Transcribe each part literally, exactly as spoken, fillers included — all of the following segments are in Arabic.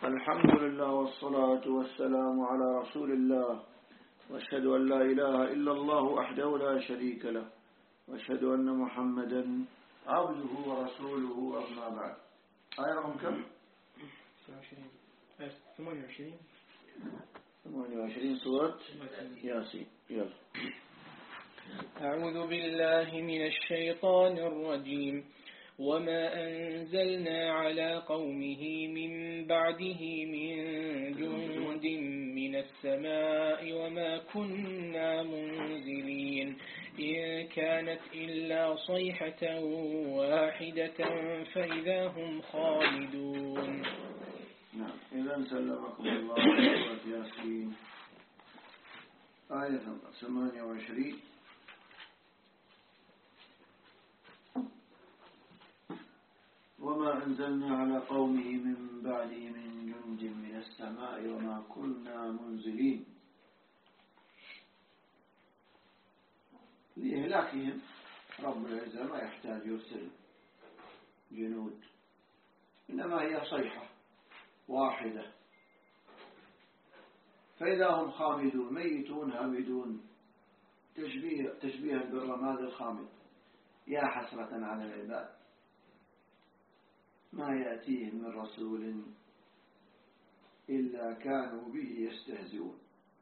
الحمد لله والصلاة والسلام على رسول الله، وأشهد أن لا إله إلا الله وحده لا شريك له، وأشهد أن محمدا عبده ورسوله، أما بعد. آية رقم كم؟ ثمانية وعشرين ثمانية وعشرين سورة ياسين. يلا. أعوذ بالله من الشيطان الرجيم. وما أنزلنا على قومه من بعده من جند من السماء وما كنا منزلين إن كانت إلا صيحة واحدة فإذا هم خالدون. نعم. إذا سلمكم الله سورة ياسين آية ثمانية وعشرين. وما أنزلنا على قومه من بعده من جند من السماء وما كنا منزلين. لإهلاكهم رب العزة ما يحتاج يرسل جنود، إنما هي صيحة واحدة فإذا هم خامدون ميتون هامدون، تشبيه تشبيها بالرماد الخامد. يا حسرة على العباد ما يأتيهم من رسول إلا كانوا به يستهزئون.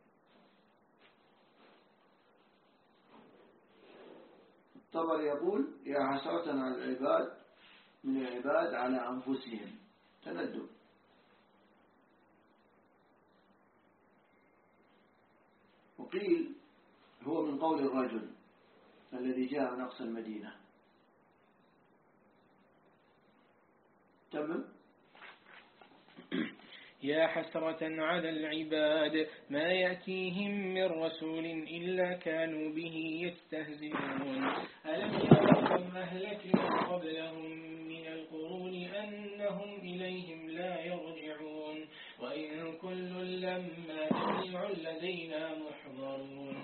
الطبري يقول يا حسرة على العباد من العباد على أنفسهم، تندم. وقيل هو من قول الرجل الذي جاء من أقصى المدينة. تمام. يا حسرة على العباد ما يأتيهم من رسول إلا كانوا به يستهزئون. ألم يروا كم أهلكنا قبلهم من القرون أنهم إليهم لا يرجعون وإن كل لما جميع لدينا محضرون.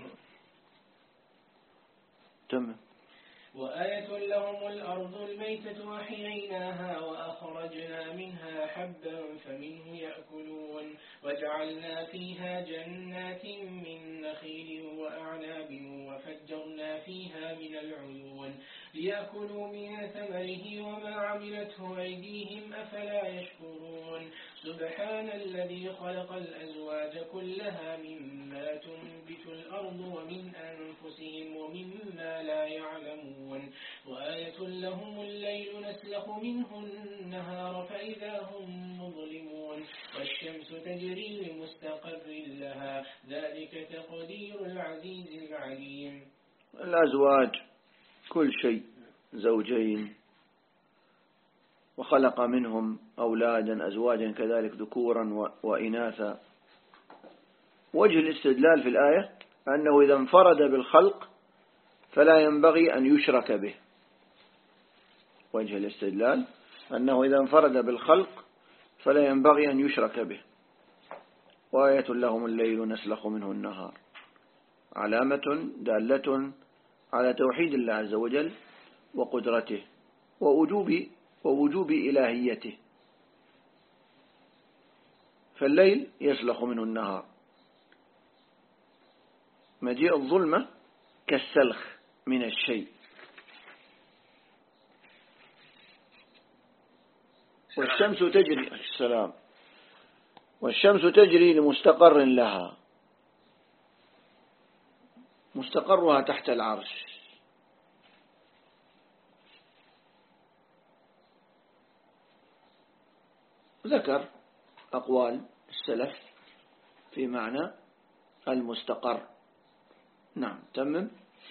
تمام. وآية لهم الأرض الميتة أحييناها وأخرجنا منها حبا فمنه يأكلون وجعلنا فيها جنات من نخيل وأعناب وفجرنا فيها من العيون ليأكلوا من ثمره وما عملته أيديهم أفلا يشكرون. سبحان الذي خلق الأزواج كلها مما تنبت الأرض ومن أنفسهم ومما لا يعلمون. وآية لهم الليل نسلخ منه النهار فإذا هم مظلمون والشمس تجري لمستقر لها ذلك تقدير العزيز العليم. الأزواج كل شيء، زوجين، وخلق منهم أولادا أزواجا كذلك ذكورا وإناثا. وجه الاستدلال في الآية أنه إذا انفرد بالخلق فلا ينبغي أن يشرك به. وجه الاستدلال أنه إذا انفرد بالخلق فلا ينبغي أن يشرك به. وآية لهم الليل نسلخ منه النهار، علامة دالة على توحيد الله عز وجل وقدرته ووجوب ووجوب إلهيته. فالليل يسلخ منه النهار، مجيء الظلمة كالسلخ من الشيء. والشمس تجري السلام والشمس تجري لمستقر لها، مستقرها تحت العرش. ذكر أقوال السلف في معنى المستقر. نعم. تمم.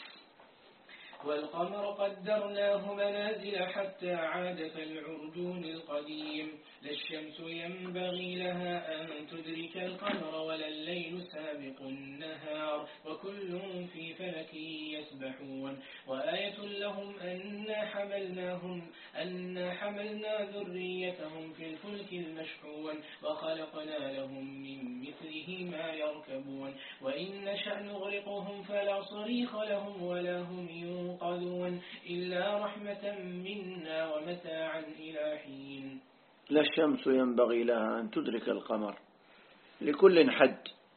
والقمر قدرناه منازل حتى عاد كالعرجون القديم. لا الشمس ينبغي لها أن تدرك القمر ولا الليل سابق النهار وكل في فلك يسبحون. وآية لهم أنا حملناهم أنا حملنا ذريتهم في الفلك المشحون وخلقنا لهم من مثله ما يركبون وإن نشأ نغرقهم فلا صريخ لهم ولا هم ينقذون إلا رحمة منا ومتاعا إلى حين. لا الشمس ينبغي لها أن تدرك القمر، لكل حد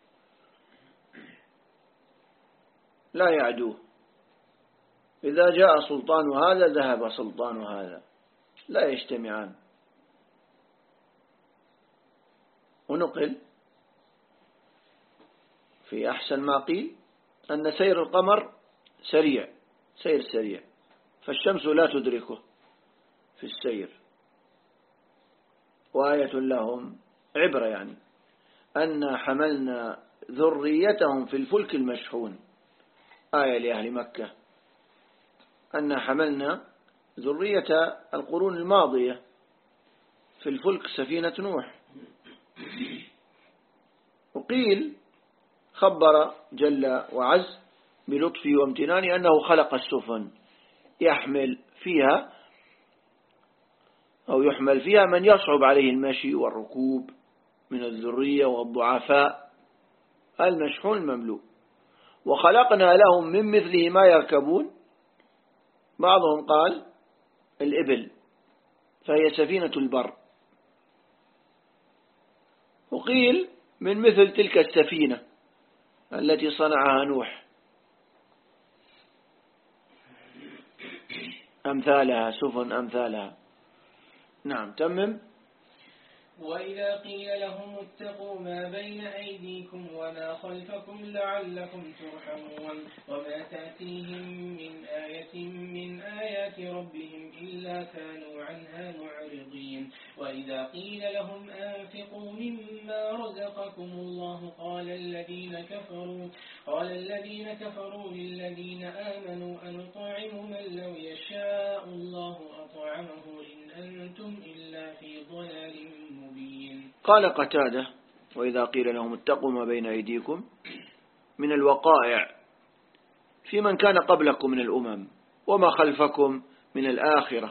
لا يعدوه. إذا جاء سلطان هذا ذهب سلطان هذا، لا يجتمعان. ونقل في أحسن ما قيل أن سير القمر سريع، سير سريع، فالشمس لا تدركه في السير. وآية لهم عبرة، يعني أن حملنا ذريتهم في الفلك المشحون. آية لأهل مكة أن حملنا ذرية القرون الماضية في الفلك سفينة نوح. وقيل خبر جل وعز بلطفه وامتنانه أنه خلق السفن يحمل فيها أو يحمل فيها من يصعب عليه المشي والركوب من الذرية والضعفاء، المشحون المملوء. وخلقنا لهم من مثله ما يركبون. بعضهم قال الإبل، فهي سفينة البر. وقيل من مثل تلك السفينة التي صنعها نوح، أمثالها، سفن أمثالها. نعم، تمم. وإذا قيل لهم اتقوا ما بين أيديكم وما خلفكم لعلكم ترحمون وما تأتيهم من آية من آيات ربهم إلا كانوا عنها معرضين. وإذا قيل لهم أنفقوا مما رزقكم الله قال الذين كفروا قال الذين كفروا للذين آمنوا أنطعم من لو يشاء الله أطعمه إن أنتم إلا في ضلال مبين. قال قتادة: وإذا قيل لهم اتقوا ما بين أيديكم من الوقائع في من كان قبلكم من الأمم وما خلفكم من الآخرة.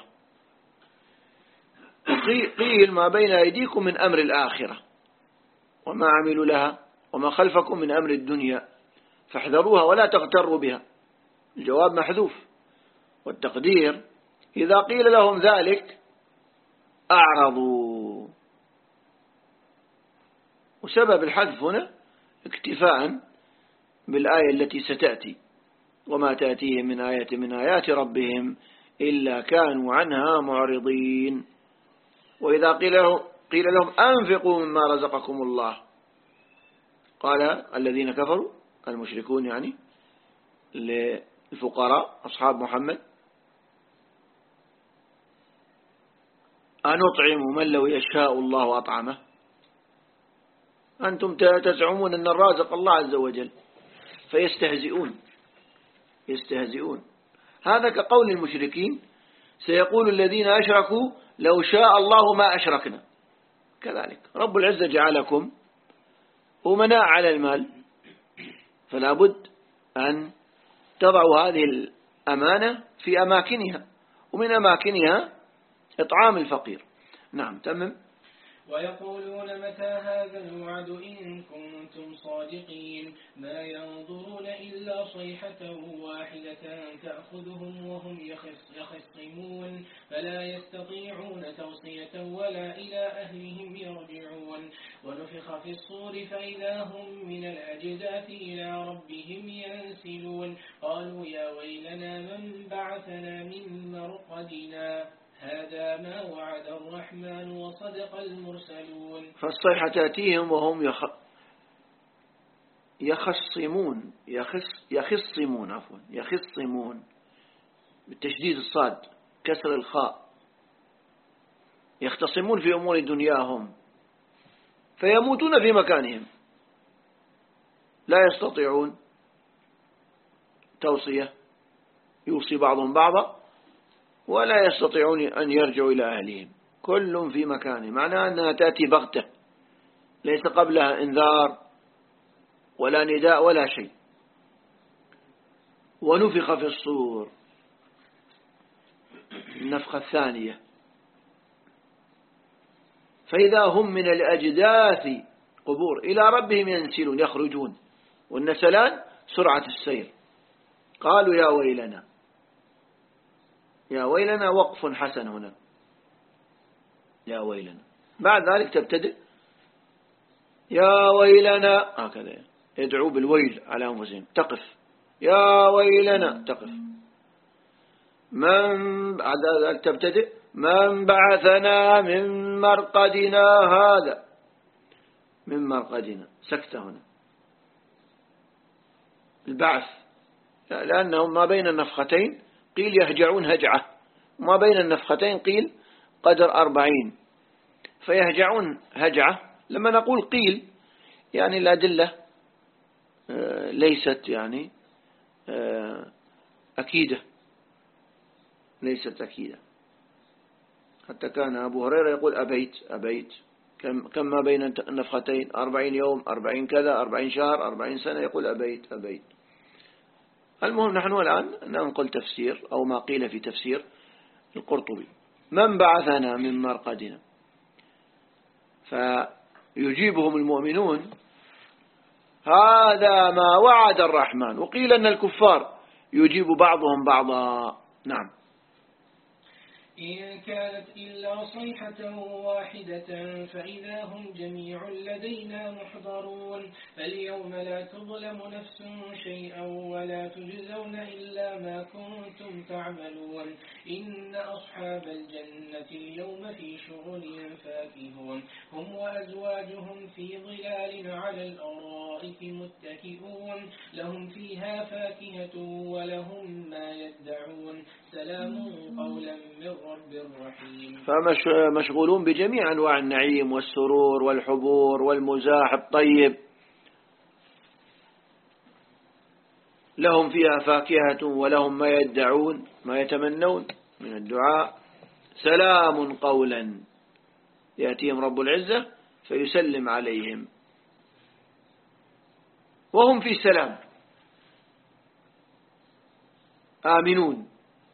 قيل ما بين أيديكم من أمر الآخرة وما عملوا لها، وما خلفكم من أمر الدنيا فاحذروها ولا تغتروا بها. الجواب محذوف، والتقدير إذا قيل لهم ذلك أعرضوا. وسبب الحذف هنا اكتفاء بالآية التي ستأتي: وما تأتيهم من آية من آيات ربهم إلا كانوا عنها معرضين. وإذا قيل لهم, قيل لهم أنفقوا مما رزقكم الله قال الذين كفروا المشركون، يعني للفقراء أصحاب محمد: أنطعم من لو يشاء الله أطعمه. أنتم تزعمون أن الرازق الله عز وجل، فيستهزئون يستهزئون. هذا كقول المشركين: سيقول الذين أشركوا لو شاء الله ما أشركنا. كذلك رب العزة جعلكم أمناء على المال، فلا بد أن تضعوا هذه الأمانة في أماكنها، ومن أماكنها إطعام الفقير. نعم، تمم. ويقولون متى هذا الوعد إن كنتم صادقين ما ينظرون إلا صيحة واحدة تأخذهم وهم يخصمون فلا يستطيعون توصية ولا إلى أهلهم يرجعون. ونفخ في الصور فإذا هم من الأجداث إلى ربهم ينسلون قالوا يا ويلنا من بعثنا من مرقدنا هذا ما وعد الرحمن وصدق المرسلون. فالصيحة تأتيهم وهم يخ... يخصمون يخص... يخصمون عفوا يخصمون بالتشديد الصاد كسر الخاء، يختصمون في أمور دنياهم فيموتون في مكانهم، لا يستطيعون توصية يوصي بعضهم بعضا، ولا يستطيعون أن يرجعوا إلى أهلهم، كل في مكانه. معناه أنها تأتي بغتة، ليس قبلها إنذار ولا نداء ولا شيء. ونفخ في الصور، النفخة الثانية، فإذا هم من الأجداث قبور إلى ربهم ينسلون، يخرجون. والنسلان سرعة السير. قالوا يا ويلنا، يا ويلنا وقف حسن هنا، يا ويلنا بعد ذلك تبتدئ يا ويلنا، هكذا يدعو بالويل على أنفسهم، تقف يا ويلنا تقف. من بعد ذلك تبتدئ من بعثنا من مرقدنا هذا، من مرقدنا سكتة هنا البعث، لأنهم ما بين النفختين قيل يهجعون هجعة، وما بين النفختين قيل قدر أربعين، فيهجعون هجعة. لما نقول قيل يعني الأدلة ليست يعني أكيدة، ليست أكيدة. حتى كان أبو هريرة يقول أبيت أبيت، كم كم ما بين النفختين أربعين يوم، أربعين كذا، أربعين شهر، أربعين سنة، يقول أبيت أبيت. المهم نحن الآن ننقل تفسير أو ما قيل في تفسير القرطبي. من بعثنا من مرقدنا، فيجيبهم المؤمنون هذا ما وعد الرحمن. وقيل أن الكفار يجيب بعضهم بعضا. نعم. إن كانت إلا صيحة واحدة فإذا هم جميع لدينا محضرون. فاليوم لا تظلم نفس شيئا ولا تجزون إلا ما كنتم تعملون. إن أصحاب الجنة اليوم في شغل فاكهون، هم وأزواجهم في ظلال على الأرائك متكئون، لهم فيها فاكهة ولهم ما يدعون، سلام قولا من رب رحيم. فمشغولون بجميع أنواع النعيم والسرور والحبور والمزاح الطيب، لهم فيها فاكهة ولهم ما يدعون، ما يتمنون من الدعاء. سلام قولا، يأتيهم رب العزة فيسلم عليهم وهم في سلام آمنون،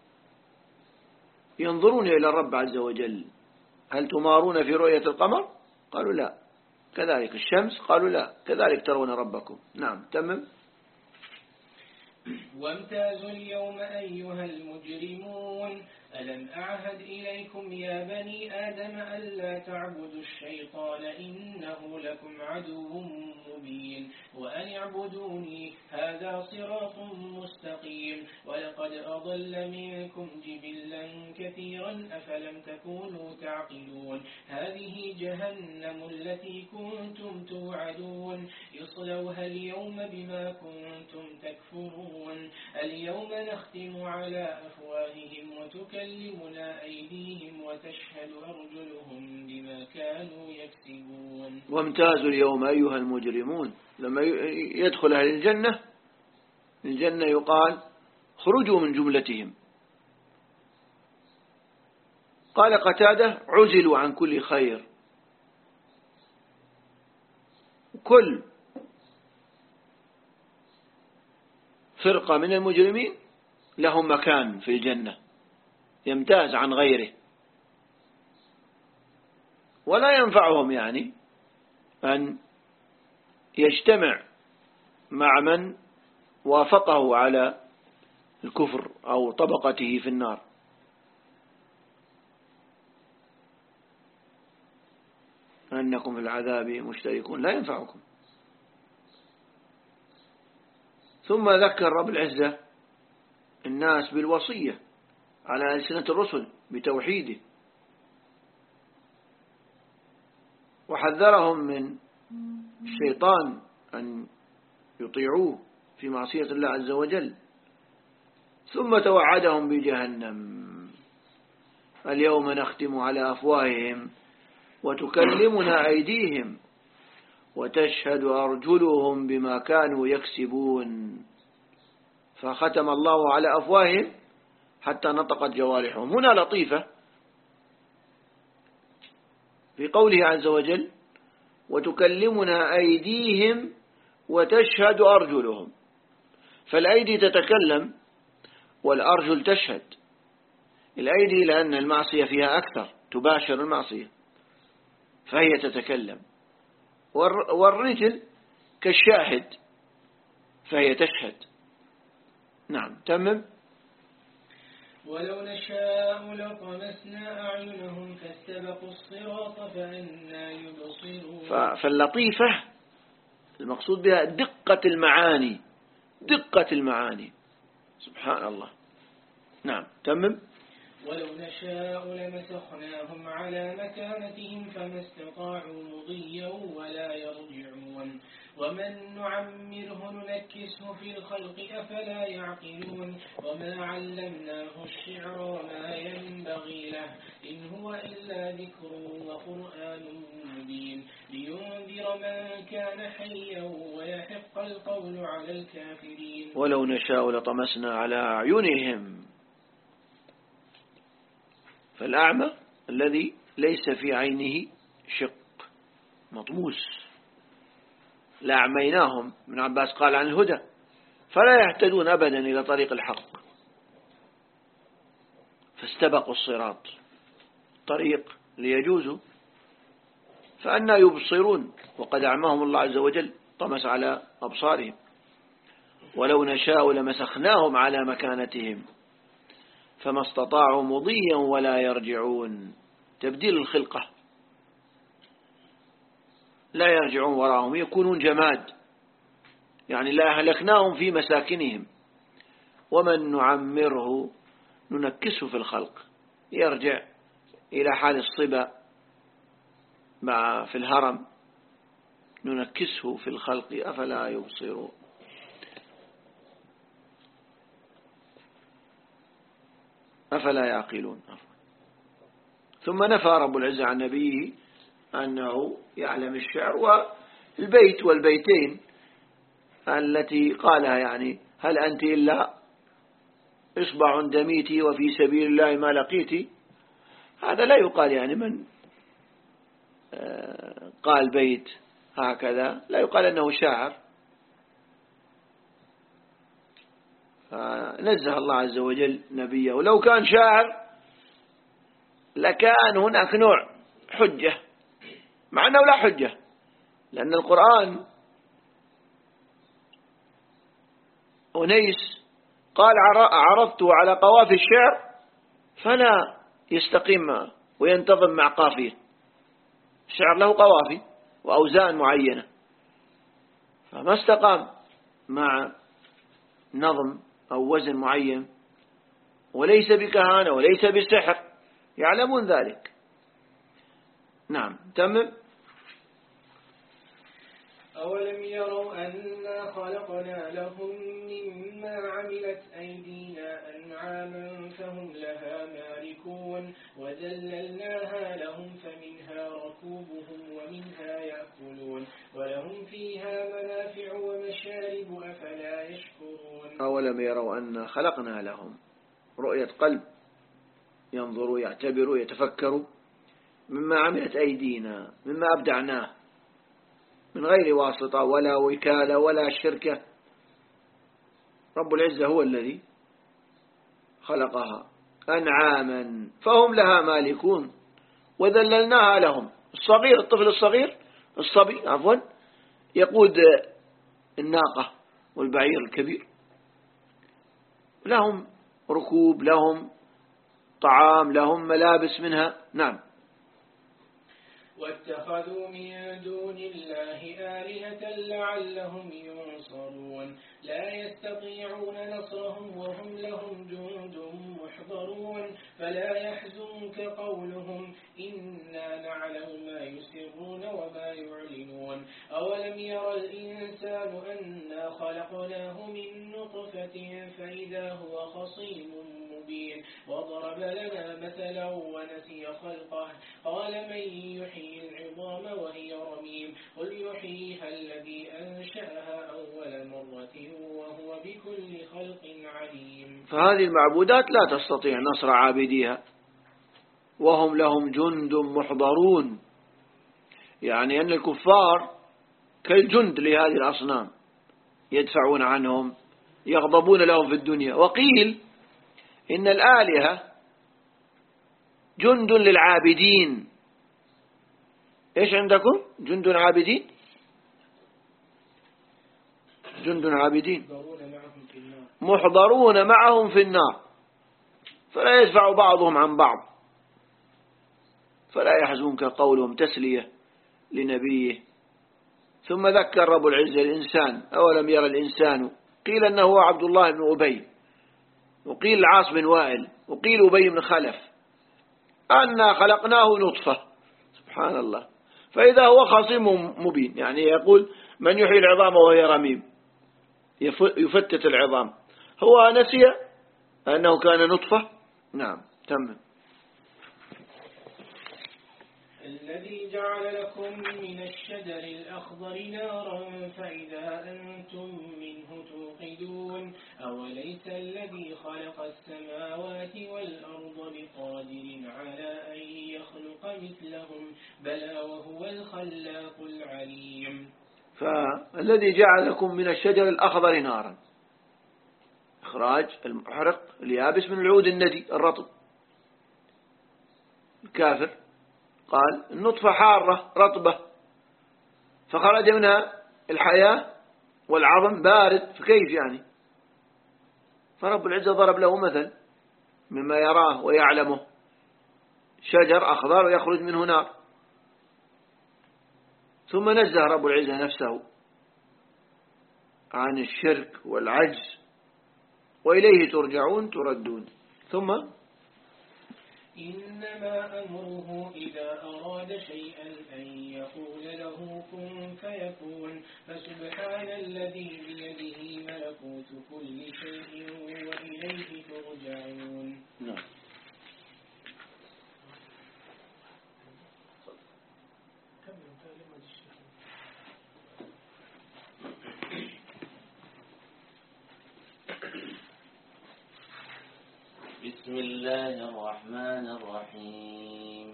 ينظرون إلى الرب عز وجل. هل تمارون في رؤية القمر؟ قالوا لا. كذلك الشمس؟ قالوا لا. كذلك ترون ربكم. نعم. تمم. وامتازوا اليوم أيها المجرمون، ألم أعهد إليكم يا بني آدم ألا تعبدوا الشيطان إنه لكم عدو مبين، وأن اعبدوني هذا صراط مستقيم. ولقد أضل منكم جبلا كثيرا أفلم تكونوا تعقلون. هذه جهنم التي كنتم توعدون، اصلوها اليوم بما كنتم تكفرون. اليوم نختم على أفواههم وتكلمنا أيديهم وتشهد أرجلهم بما كانوا يكسبون. وامتازوا اليوم أيها المجرمون، لما يدخل أهل الجنة الجنة يقال خرجوا من جملتهم. قال قتادة عزلوا عن كل خير. كل فرقة من المجرمين لهم مكان في الجنة يمتاز عن غيره، ولا ينفعهم يعني أن يجتمع مع من وافقه على الكفر أو طبقته في النار. أنكم في العذاب مشتركون، لا ينفعكم. ثم ذكر رب العزة الناس بالوصية على ألسنة الرسل بتوحيده، وحذرهم من الشيطان أن يطيعوه في معصية الله عز وجل. ثم توعدهم بجهنم. اليوم نختم على أفواههم وتكلمنا أيديهم وتشهد أرجلهم بما كانوا يكسبون. فختم الله على أفواههم حتى نطقت جوارحهم. هنا لطيفة في قوله عز وجل وتكلمنا أيديهم وتشهد أرجلهم. فالأيدي تتكلم والأرجل تشهد. الأيدي لأن المعصية فيها أكثر، تباشر المعصية فهي تتكلم، والرجل كالشاهد فهي تشهد. نعم. تمم. ولو نشاء لطمسنا أعينهم فاستبقوا الصراط فأنا يبصرون. فاللطيفة المقصود بها دقة المعاني، دقة المعاني، سبحان الله. نعم تمم. ولو نشاء لمسخناهم على مكانتهم فما استطاعوا مضيا ولا يرجعون. ومن نعمره ننكسه في الخلق أفلا يعقلون. وما علمناه الشعر وما ينبغي له إن هو إلا ذكر وقرآن مبين لينذر من كان حيا ويحق القول على الكافرين. ولو نشاء لطمسنا على أعينهم. فالأعمى الذي ليس في عينه شق مطموس، لأعميناهم. ابن عباس قال عن الهدى فلا يهتدون أبدا إلى طريق الحق، فاستبقوا الصراط طريق ليجوزوا، فأنا يبصرون وقد أعماهم الله عز وجل، طمس على أبصارهم. ولو نشاء لمسخناهم على مكانتهم فما استطاعوا مضيا ولا يرجعون. تبديل الخلقة، لا يرجعون وراهم، يكونون جماد، يعني لا أهلكناهم في مساكنهم. ومن نعمره ننكسه في الخلق، يرجع إلى حال الصبا مع في الهرم، ننكسه في الخلق أفلا يبصرون. أفلا يعقلون. ثم نفى رب العزة عن نبيه أنه يعلم الشعر. والبيت والبيتين التي قالها يعني هل أنت إلا إصبع دميتي وفي سبيل الله ما لقيتي، هذا لا يقال يعني من قال بيت هكذا لا يقال أنه شاعر. نزه الله عز وجل نبيه. ولو كان شاعر لكان هناك نوع حجة، مع أنه لا حجة، لأن القرآن أنيس قال عرضت على قوافي الشعر فلا يستقيم وينتظم مع قافية. الشعر له قوافي وأوزان معينة، فما استقام مع نظم أو وزن معين، وليس بكهانة وليس بسحر، يعلمون ذلك. نعم تمم. أولم يروا أنا خلقنا لهم مما عملت أيدينا أنعاما فهم لها مالكون وذللناها لهم فمنها ركوبهم ومنها يأكلون ولهم فيها منافع ومشارب أفلا يشكرون. أولم يروا أنا خلقنا لهم، رؤية قلب، ينظروا يعتبروا يتفكروا، مما عملت أيدينا، مما أبدعناه من غير واسطة ولا وكالة ولا شركة. رب العزة هو الذي خلقها أنعاما فهم لها مالكون وذللناها لهم. الصغير، الطفل الصغير الصبي عفوا يقود الناقة والبعير الكبير، لهم ركوب، لهم طعام، لهم ملابس منها. نعم. واتخذوا من دون الله آلهة لعلهم ينصرون لا يستطيعون نصرهم وهم لهم جند محضرون فلا يحزنك قولهم إنا نعلم ما يسرون وما يعلنون. أولم يرى الإنسان أنا خلقناه من نطفة فإذا هو خصيم مبين وضرب لنا مثلا ونسي خلقه قال من يحيي العظام وهي رميم قل يحييها الذي أنشأها أول مرة وهو بكل خلق عليم. فهذه المعبودات لا تستطيع نصر عابديها وهم لهم جند محضرون، يعني أن الكفار كالجند لهذه الأصنام يدفعون عنهم، يغضبون لهم في الدنيا. وقيل إن الآلهة جند للعابدين. إيش عندكم؟ جند عابدين، جند عابدين محضرون معهم في النار. فلا يدفع بعضهم عن بعض، فلا يحزنك قولهم تسلية لنبيه. ثم ذكر رب العزة الإنسان، أولم يرى الإنسان، قيل أنه هو عبد الله بن أبي، وقيل العاص بن وائل، وقيل أبي بن خلف، أنا خلقناه نطفة، سبحان الله. فإذا هو خصيم مبين، يعني يقول من يحيي العظام وهي رميم، يفتت العظام، هو نسي أنه كان نطفة. نعم تمام. الذي جعل لكم من الشجر الأخضر نارا فإذا أنتم منه توقدون أوليس الذي خلق السماوات والأرض بقادر على أن يخلق مثلهم بلى وهو الخلاق العليم. فالذي جعل لكم من الشجر الأخضر نارا، إخراج المحرق اليابس من العود الندي الرطب. الكافر قال النطفة حارة رطبة فخرج منها الحياة والعظم بارد، فكيف يعني؟ فرب العزة ضرب له مثل مما يراه ويعلمه، شجر أخضر ويخرج منه نار. ثم نزه رب العزة نفسه عن الشرك والعجز، وإليه ترجعون تردون. ثم إنما أمره إذا أراد شيئا أن يقول له كن فيكون فسبحان الذي بيده ملكوت كل شيء وإليه ترجعون. نعم. بسم الله الرحمن الرحيم.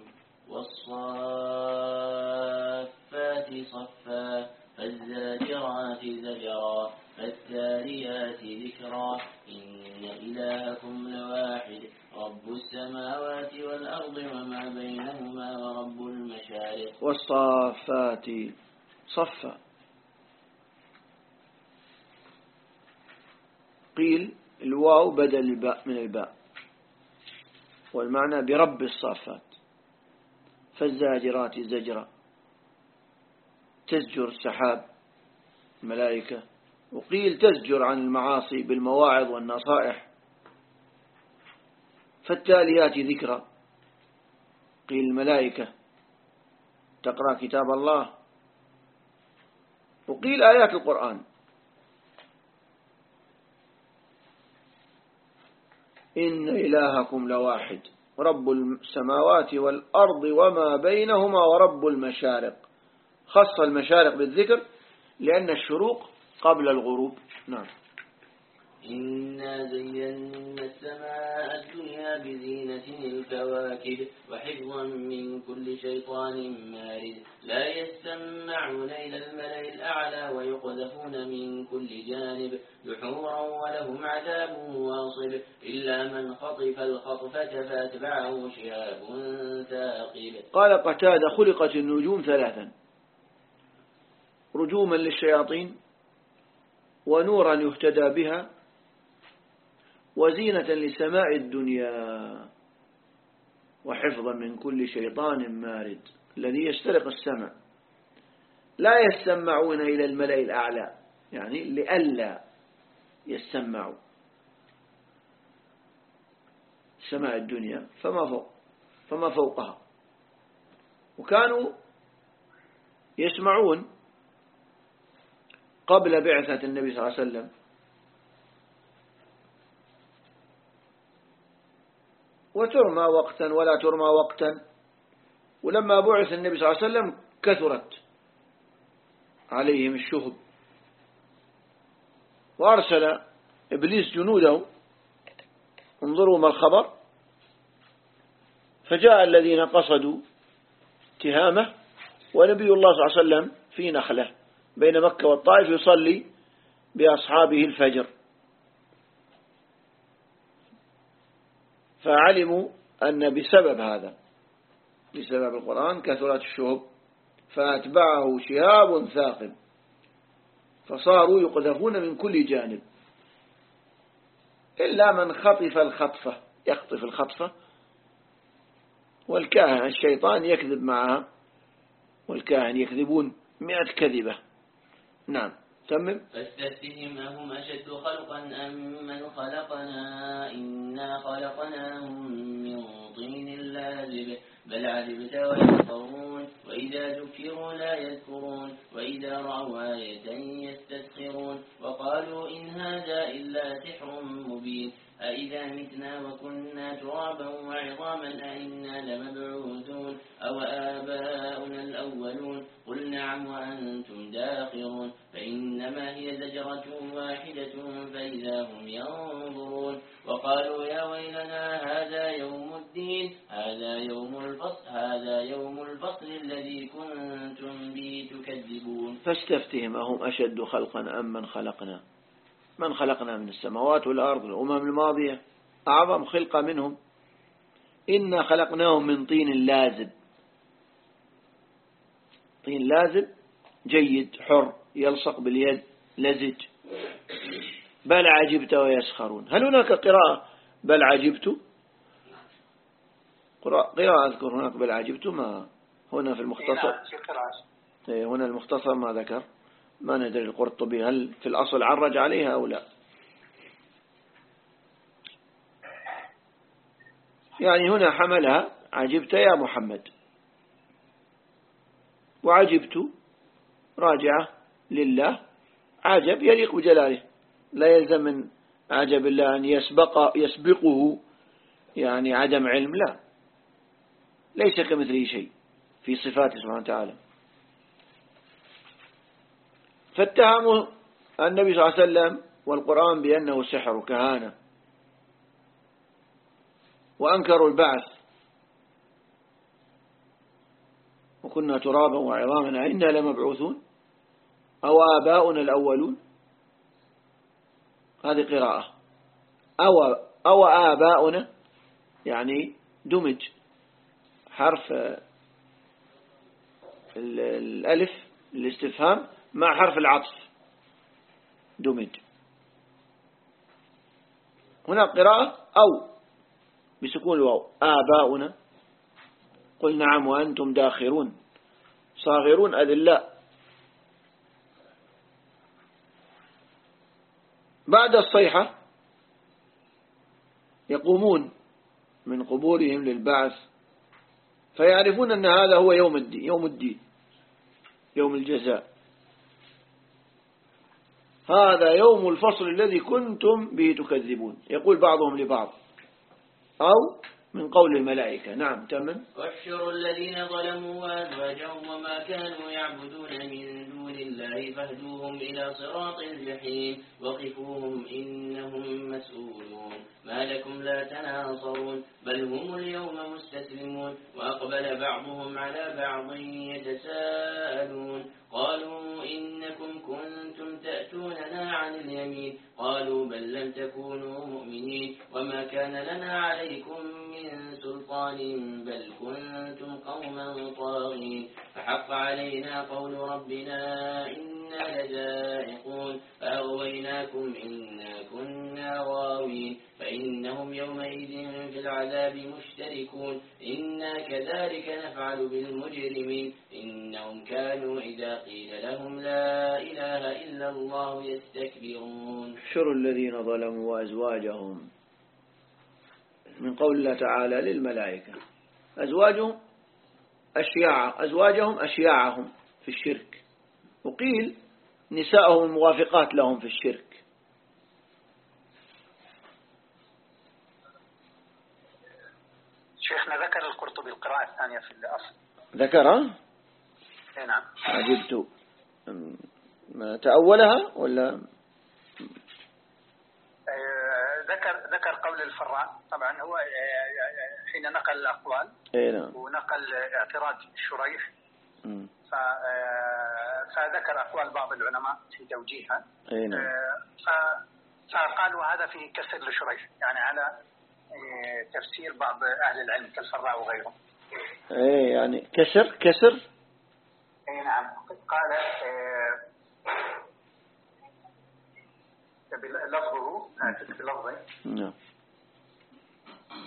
والصافات صفا فالزاجرات زجرا فالتاليات ذكرا إن إلهكم لواحد رب السماوات والأرض وما بينهما ورب المشارق. والصافات صفا، قيل الواو بدل الباء من الباء، والمعنى برب الصافات. فالزاجرات زجرا، تزجر السحاب الملائكة، وقيل تزجر عن المعاصي بالمواعظ والنصائح. فالتاليات ذكرا، قيل الملائكة تقرأ كتاب الله، وقيل آيات القرآن. إن إلهكم لواحد رب السماوات والأرض وما بينهما ورب المشارق. خص المشارق بالذكر لأن الشروق قبل الغروب. نعم. إنا زينا السماء الدنيا بزينة الكواكب وحفظا من كل شيطان مارد لا يستمعون إلى الملأ الأعلى ويقذفون من كل جانب دحورا ولهم عذاب واصب إلا من خطف الخطفة فاتبعه شهاب ثاقب. قال قتادة خلقت النجوم ثلاثا: رجوما للشياطين، ونورا يهتدى بها، وزينة لسماء الدنيا، وحفظا من كل شيطان مارد الذي يسترق السمع. لا يستمعون إلى الملأ الأعلى، يعني لئلا يستمعوا سماء الدنيا فما فوق فما فوقها. وكانوا يسمعون قبل بعثة النبي صلى الله عليه وسلم، وترمى وقتا ولا ترمى وقتا. ولما بعث النبي صلى الله عليه وسلم كثرت عليهم الشهب، وأرسل إبليس جنوده انظروا ما الخبر. فجاء الذين قصدوا اتهامه، ونبي الله صلى الله عليه وسلم في نخلة بين مكة والطائف يصلي بأصحابه الفجر، فعلموا أن بسبب هذا، بسبب القرآن، كثرت الشهب، فأتبعه شهاب ثاقب، فصاروا يقذفون من كل جانب إلا من خطف الخطفة، يخطف الخطفة، والكاهن الشيطان يكذب معها، والكاهن يكذبون مئة كذبة. نعم تمم. فاستفتهم أهم أشد خلقا أم من خلقنا إنا خلقناهم من طين لازب بل عجبت ويسخرون وإذا ذكروا لا يذكرون وإذا رأوا آية يستسخرون وقالوا إن هذا إلا سحر مبين أإذا متنا وكنا ترابا وعظاما أئنا لمبعوثون أو آباؤنا الأولون قل نعم وأنتم داخرون فإنما هي زجرة واحدة فإذا هم ينظرون وقالوا يا ويلنا هذا يوم الدين هذا يوم الفصل هذا يوم الفصل الذي كنتم به تكذبون. فاستفتهم أهم أشد خلقا أم من خلقنا من خلقنا من السماوات والأرض الأمم الماضية أعظم خلقة منهم. إنا خلقناهم من طين لازب، طين لازب جيد حر يلصق باليد لزج. بل عجبت ويسخرون. هل هناك قراءة بل عجبت؟ قراءة أذكر هناك بل عجبت، ما هنا في المختصر هنا المختصر ما ذكر، ما ندري القرطبي هل في الأصل عرج عليها أو لا. يعني هنا حملها عجبت يا محمد، وعجبت راجعة لله، عجب يليق بجلاله، لا يلزم من عجب الله أن يسبق يسبقه يعني عدم علم، لا، ليس كمثله شيء في صفاته سبحانه وتعالى. فاتهموا النبي صلى الله عليه وسلم والقرآن بأنه سحر وكهانة، وأنكروا البعث وكنا ترابا وعظاما أئنا لمبعوثون أو آباؤنا الأولون. هذه قراءة. أو, أو آباؤنا يعني دمج حرف الألف الاستفهام مع حرف العطف دمج. هنا قراءة أو بسكون الواو آباؤنا قل نعم وأنتم داخرون صاغرون أذلاء. بعد الصيحة يقومون من قبورهم للبعث فيعرفون أن هذا هو يوم الدين يوم الدين يوم الجزاء، هذا يوم الفصل الذي كنتم به تكذبون. يقول بعضهم لبعض أو من قول الملائكة. نعم تمام. واحشروا الذين ظلموا وأزواجهم وما كانوا يعبدون من دون الله فاهدوهم إلى صراط الجحيم وقفوهم إنهم مسؤولون ما لكم لا تناصرون بل هم اليوم مستسلمون وأقبل بعضهم على بعض يتساءلون قالوا إنكم كنتم تأتوننا عن اليمين قالوا بل لم تكونوا مؤمنين وما كان لنا عليكم من سلطان بل كنتم قوما طاغين فحق علينا قول ربنا إنا لذائقون فأغويناكم إنا كنا غاوين فإنهم يومئذ في العذاب مشتركون إنا كذلك نفعل بالمجرمين إنهم كانوا إذا قيل لهم لا إله إلا الله يستكبرون. احشروا الذين ظلموا وأزواجهم من قول الله تعالى للملائكة أزواجهم أشياع أزواجهم أشياعهم في الشرك، وقيل نساءهم الموافقات لهم في الشرك. شيخنا ذكر القرطبي القراءة الثانية في الأصل ذكرها؟ نعم. عجبت ما تأولها ولا ذكر ذكر قول الفراء طبعا هو حين نقل الأقوال نعم. ونقل اعتراض شريح فذكر أقوال بعض العلماء في توجيهها نعم. فقالوا هذا في كسر لشريح يعني على تفسير بعض أهل العلم كالفراء وغيرهم. ايه يعني كسر كسر اي نعم. قال لفظه بلفظه نعم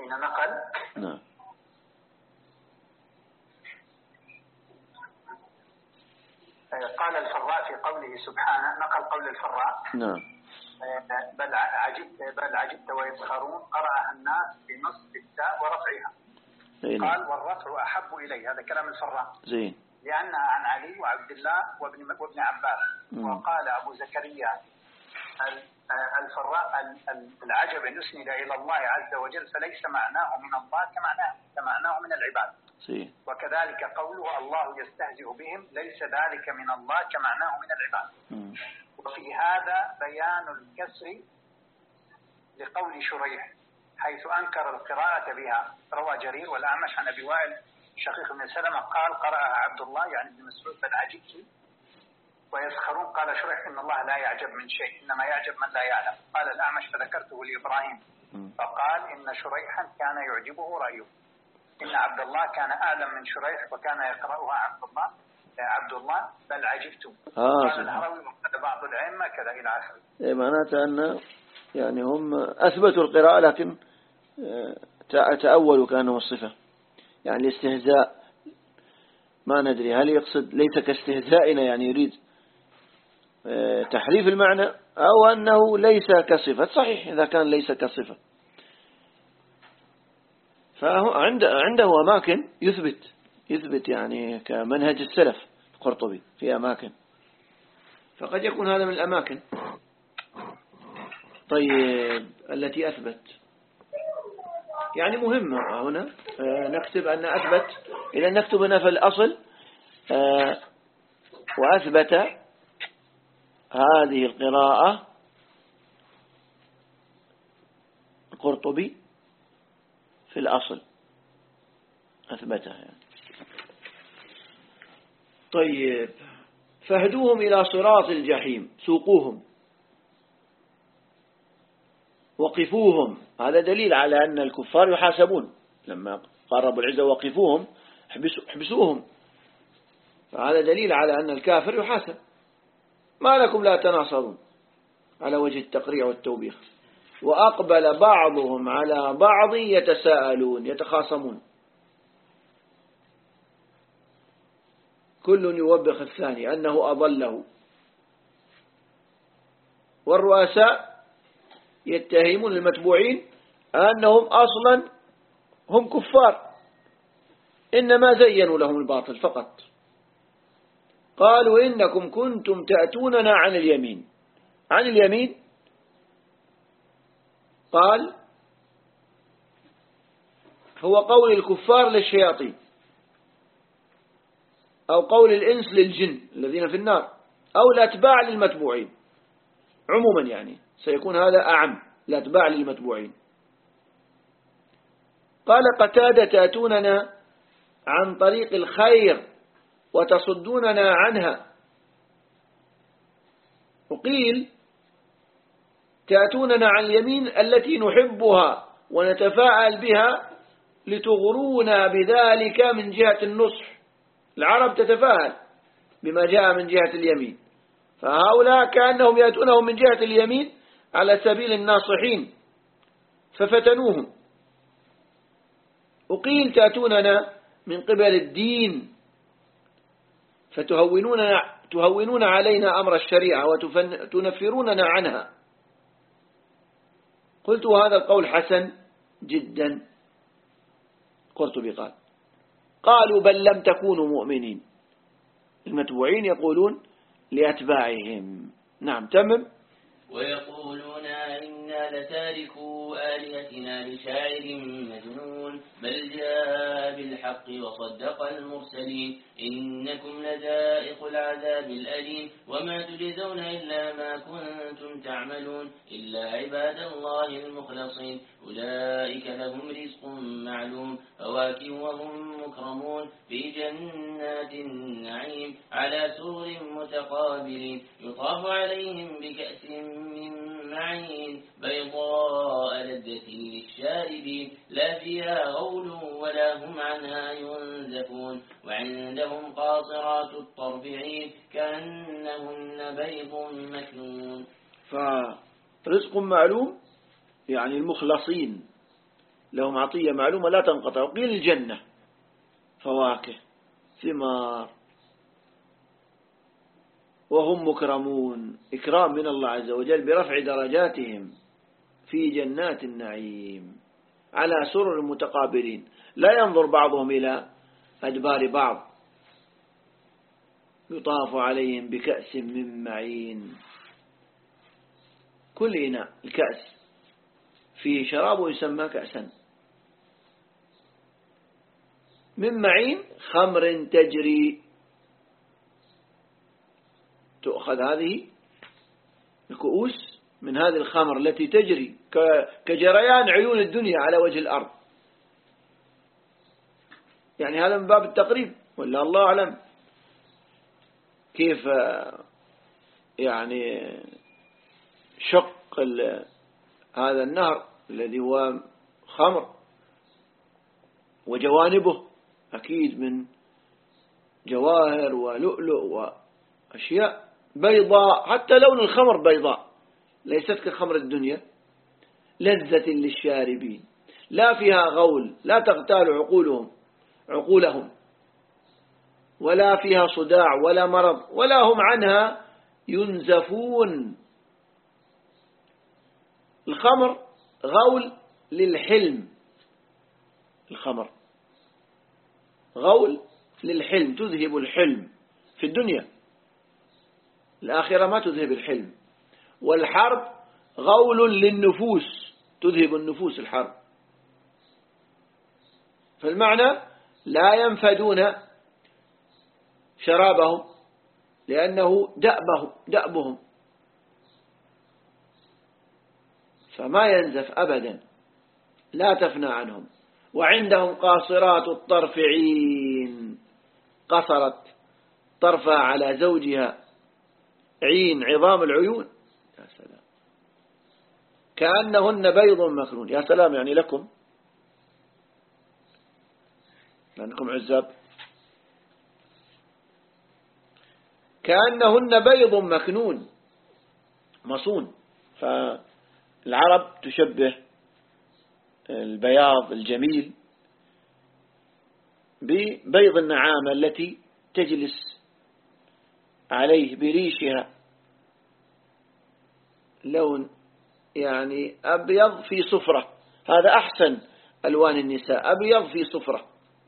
حين نقل. نعم. قال الفراء في قوله سبحانه، نقل قول الفراء. نعم. بل عجبت بل عجبت ويسخرون، قرأها الناس بنصب التاء ورفعها. زين. قال والرفع أحب إليه، هذا كلام الفراء. زين. لأنها عن علي وعبد الله وابن وابن عباس. مم. وقال أبو زكريا الفراء العجب أن يسند إلى الله عز وجل، فليس معناه من الله كمعناه كمعناه من العباد. زين. وكذلك قوله الله يستهزئ بهم، ليس ذلك من الله كمعناه من العباد. مم. وفي هذا بيان الكسر لقول شريح حيث أنكر القراءة بها. روى جرير والأعمش عن أبي وائل شقيق بن سلمة قال قرأها عبد الله يعني ابن مسعود بل عجبت ويسخرون، قال شريح إن الله لا يعجب من شيء إنما يعجب من لا يعلم. قال الأعمش فذكرته لإبراهيم فقال إن شريحا كان يعجبه رأيه، إن عبد الله كان أعلم من شريح وكان يقرأها عبد الله عبد الله بل عجبت. آه قال الهروي وقال بعض الأئمة كذا إلى آخره. إيه معناته أن يعني هم أثبتوا القراءة لكن تأولوا كأنه الصفة، يعني الاستهزاء ما ندري هل يقصد ليس كاستهزائنا يعني يريد تحريف المعنى أو أنه ليس كصفة. صحيح إذا كان ليس كصفة فعنده أماكن يثبت يثبت يعني كمنهج السلف القرطبي في أماكن، فقد يكون هذا من الأماكن. طيب التي أثبت يعني مهمة هنا نكتب أن أثبت، إذا نكتب هنا في الأصل وأثبت هذه القراءة القرطبي في الأصل أثبتها يعني. طيب فاهدوهم إلى صراط الجحيم، سوقوهم وقفوهم، هذا دليل على أن الكفار يحاسبون. لما قربوا العزة وقفوهم احبسوهم، فهذا دليل على أن الكافر يحاسب. ما لكم لا تناصرون على وجه التقريع والتوبيخ. وأقبل بعضهم على بعض يتساءلون يتخاصمون، كل يوبخ الثاني أنه أضله. والرؤساء يتهمون المتبوعين أنهم أصلا هم كفار إنما زينوا لهم الباطل فقط. قالوا إنكم كنتم تأتوننا عن اليمين. عن اليمين قال هو قول الكفار للشياطين أو قول الإنس للجن الذين في النار أو الأتباع للمتبوعين عموما، يعني سيكون هذا أعم، الأتباع للمتبوعين. قال قتادة تأتوننا عن طريق الخير وتصدوننا عنها. وقيل تأتوننا عن اليمين التي نحبها ونتفاعل بها لتغرونا بذلك من جهة النصح. العرب تتفاعل بما جاء من جهة اليمين، فهؤلاء كأنهم يأتونهم من جهة اليمين على سبيل الناصحين ففتنوهم. وقيل تأتوننا من قبل الدين فتهونون تهونون علينا أمر الشريعة وتنفروننا عنها. قلت هذا القول حسن جدا. قرطبي قال قالوا بل لم تكونوا مؤمنين. المتبوعين يقولون لأتباعهم. نعم تمم. ويقولون إنا لتاركوا آلهتنا لشاعر مجنون بل جاء بالحق وصدق المرسلين إنكم لذائق العذاب الأليم وما تجزون إلا ما كنتم تعملون إلا عباد الله المخلصين أولئك لهم رزق معلوم فواكه وهم مكرمون في جنات النعيم على سرر متقابلين يطاف عليهم بكأس من معين بيضاء لذة للشاربين لا فيها غول ولا هم عنها ينزفون وعندهم قاصرات الطرف عين كأنهن بيض مكنون. فرزق معلوم يعني المخلصين لهم عطية معلومة لا تنقطع. وقيل الجنة فواكه ثمار، وهم مكرمون، إكرام من الله عز وجل برفع درجاتهم في جنات النعيم على سرر متقابلين، لا ينظر بعضهم إلى أدبار بعض. يطاف عليهم بكأس من معين، كل إناء الكأس فيه شراب يسمى كأسا من معين خمر تجري. تؤخذ هذه الكؤوس من هذه الخمر التي تجري كجريان عيون الدنيا على وجه الأرض. يعني هذا من باب التقريب، ولا الله أعلم كيف يعني شق هذا النهر الذي هو خمر، وجوانبه أكيد من جواهر ولؤلؤ وأشياء بيضاء، حتى لون الخمر بيضاء ليست كخمر الدنيا، لذة للشاربين، لا فيها غول، لا تغتال عقولهم عقولهم ولا فيها صداع ولا مرض، ولا هم عنها ينزفون. الخمر غول للحلم، الخمر غول للحلم، تذهب الحلم في الدنيا، الآخرة ما تذهب الحلم. والحرب غول للنفوس، تذهب النفوس الحرب. فالمعنى لا ينفدون شرابهم لأنه دأبه دأبهم، فما ينزف أبدا، لا تفنى عنهم. وعندهم قاصرات الطرف عين، قصرت طرفها على زوجها عين، عظام العيون، يا سلام، كأنهن بيض مكنون. يا سلام يعني لكم لأنكم عزاب، كأنهن بيض مكنون مصون. فالعرب تشبه البياض الجميل ببيض النعامة التي تجلس عليه بريشها، لون يعني أبيض في صفرة، هذا أحسن ألوان النساء، أبيض في صفرة.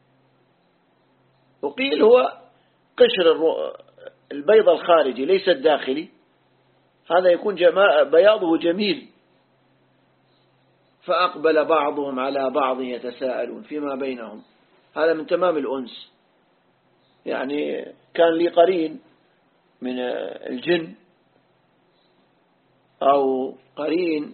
وقيل هو قشر البيض الخارجي ليس الداخلي، هذا يكون بياضه جميل. فأقبل بعضهم على بعض يتساءلون فيما بينهم، هذا من تمام الأنس. يعني كان لي قرين من الجن أو قرين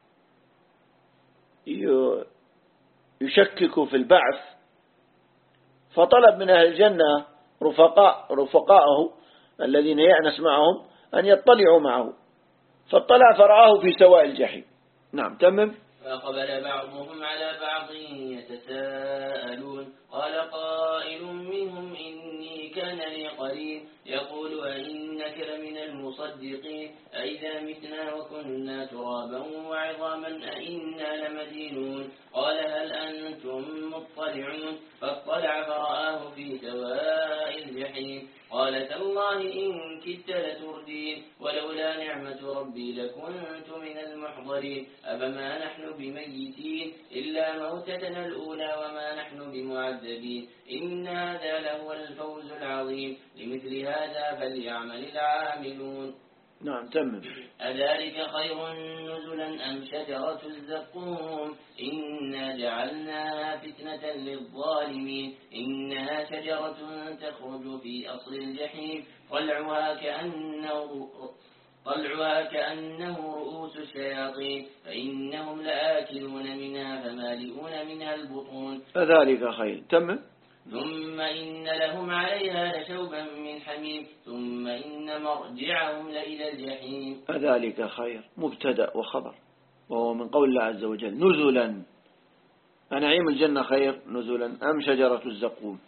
يشكك في البعث، فطلب من أهل الجنة رفقاء رفقاءه الذين يأنس معهم أن يطلعوا معه، فاطلع فرآه في سواء الجحيم. نعم تمم. فأقبل بعضهم على بعض يتساءلون، قال قائل منهم إني كان لي قرين يقول أئنك لمن المصدقين أئذا متنا وكنا ترابا وعظاما أئنا لمدينون. قال هل أنتم مطلعون؟ فاطلع فرآه في سواء الجحيم. قال تالله إن كدت لتردين ولولا نعمة ربي لكنت من المحضرين. أفما نحن بميتين إلا موتتنا الأولى وما نحن بمعذبين إن هذا لهو الفوز العظيم. لمثل هذا فليعمل العاملون. نعم تمام. أذلك خير نزلا أم شجرة الزقوم إنا جعلناها فتنة للظالمين إنها شجرة تخرج في أصل الجحيم طلعها كأنه طلعها كأنه رؤوس الشياطين فإنهم لآكلون منها فمالئون منها البطون. أذلك خير تمام. ثم إن لهم عليها لشوبا من حميم ثم إن مرجعهم لإلى الجحيم. أذلك خير مبتدأ وخبر، وهو من قول الله عز وجل نزلا. أنعيم الجنة خير نزلا أم شجرة الزقوم؟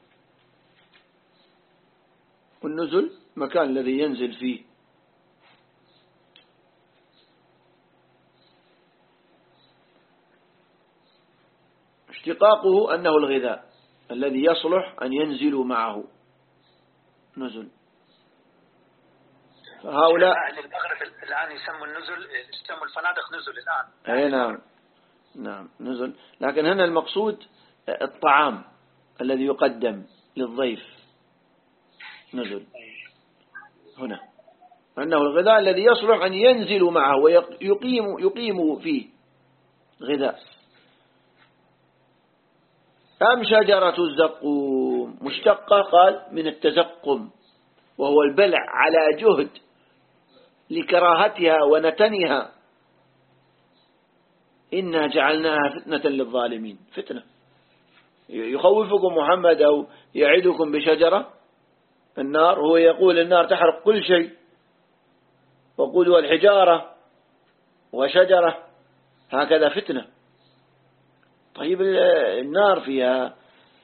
والنزل مكان الذي ينزل فيه. اشتقاقه أنه الغذاء الذي يصلح أن ينزلوا معه نزل. فهؤلاء أهل المغرب الآن يسموا النزل، يسموا الفنادق نزل الآن. أي نعم نعم نزل. لكن هنا المقصود الطعام الذي يقدم للضيف نزل هنا، أنه الغذاء الذي يصلح أن ينزل معه ويقيم يقيم فيه غذاء. أم شجرة الزقوم مشتقة قال من التزقم، وهو البلع على جهد لكراهتها ونتنها. إنا جعلناها فتنة للظالمين. فتنة يخوفكم محمد أو يعدكم بشجرة النار، هو يقول النار تحرق كل شيء، وقودها الحجارة وشجرة، هكذا فتنة. طيب النار فيها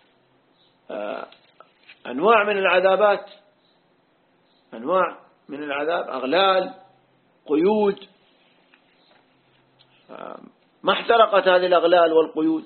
أنواع من العذابات، أنواع من العذاب، أغلال، قيود، ما احترقت هذه الأغلال والقيود.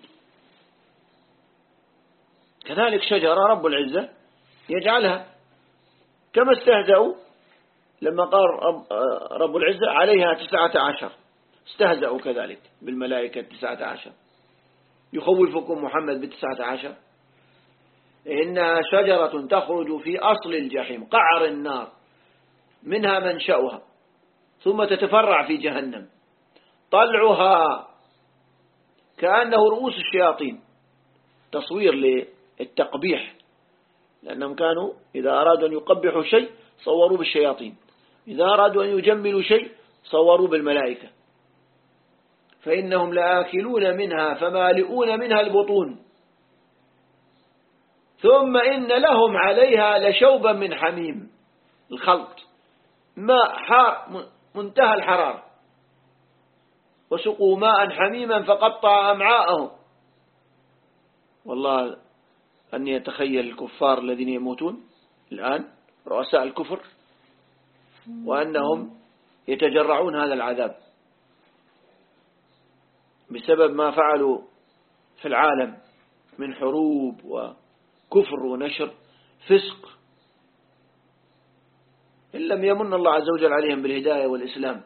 كذلك شجرة رب العزة يجعلها، كما استهزأوا لما قال رب, رب العزة عليها تسعة عشر، استهزأوا كذلك بالملائكة تسعة عشر. يخوفكم محمد بتسعة عشر. إنها شجرة تخرج في أصل الجحيم، قعر النار، منها منشأها، ثم تتفرع في جهنم، طلعها كأنه رؤوس الشياطين، تصوير للتقبيح، لأنهم كانوا إذا أرادوا أن يقبحوا شيء صوروا بالشياطين، إذا أرادوا أن يجملوا شيء صوروا بالملائكة. فإنهم لآكلون منها فمالئون منها البطون، ثم إن لهم عليها لشوبا من حميم، الخلط، ماء حار منتهى الحرارة، وسقوا ماء حميما فقطع أمعاءهم. والله أني أتخيل الكفار الذين يموتون الآن، رؤساء الكفر، وأنهم يتجرعون هذا العذاب بسبب ما فعلوا في العالم من حروب وكفر ونشر فسق، إن لم يمن الله عز وجل عليهم بالهداية والإسلام.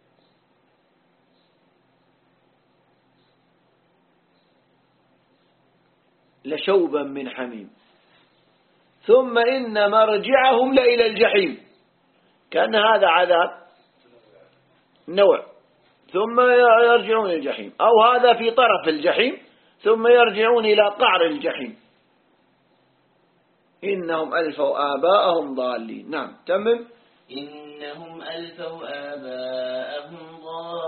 لشوبا من حميم ثم إن مرجعهم لإلى الجحيم، كأن هذا عذاب نوع، ثم يرجعون إلى الجحيم، أو هذا في طرف الجحيم ثم يرجعون إلى قعر الجحيم. إنهم ألفوا آباءهم ضالين. نعم تمم. إنهم ألفوا آباءهم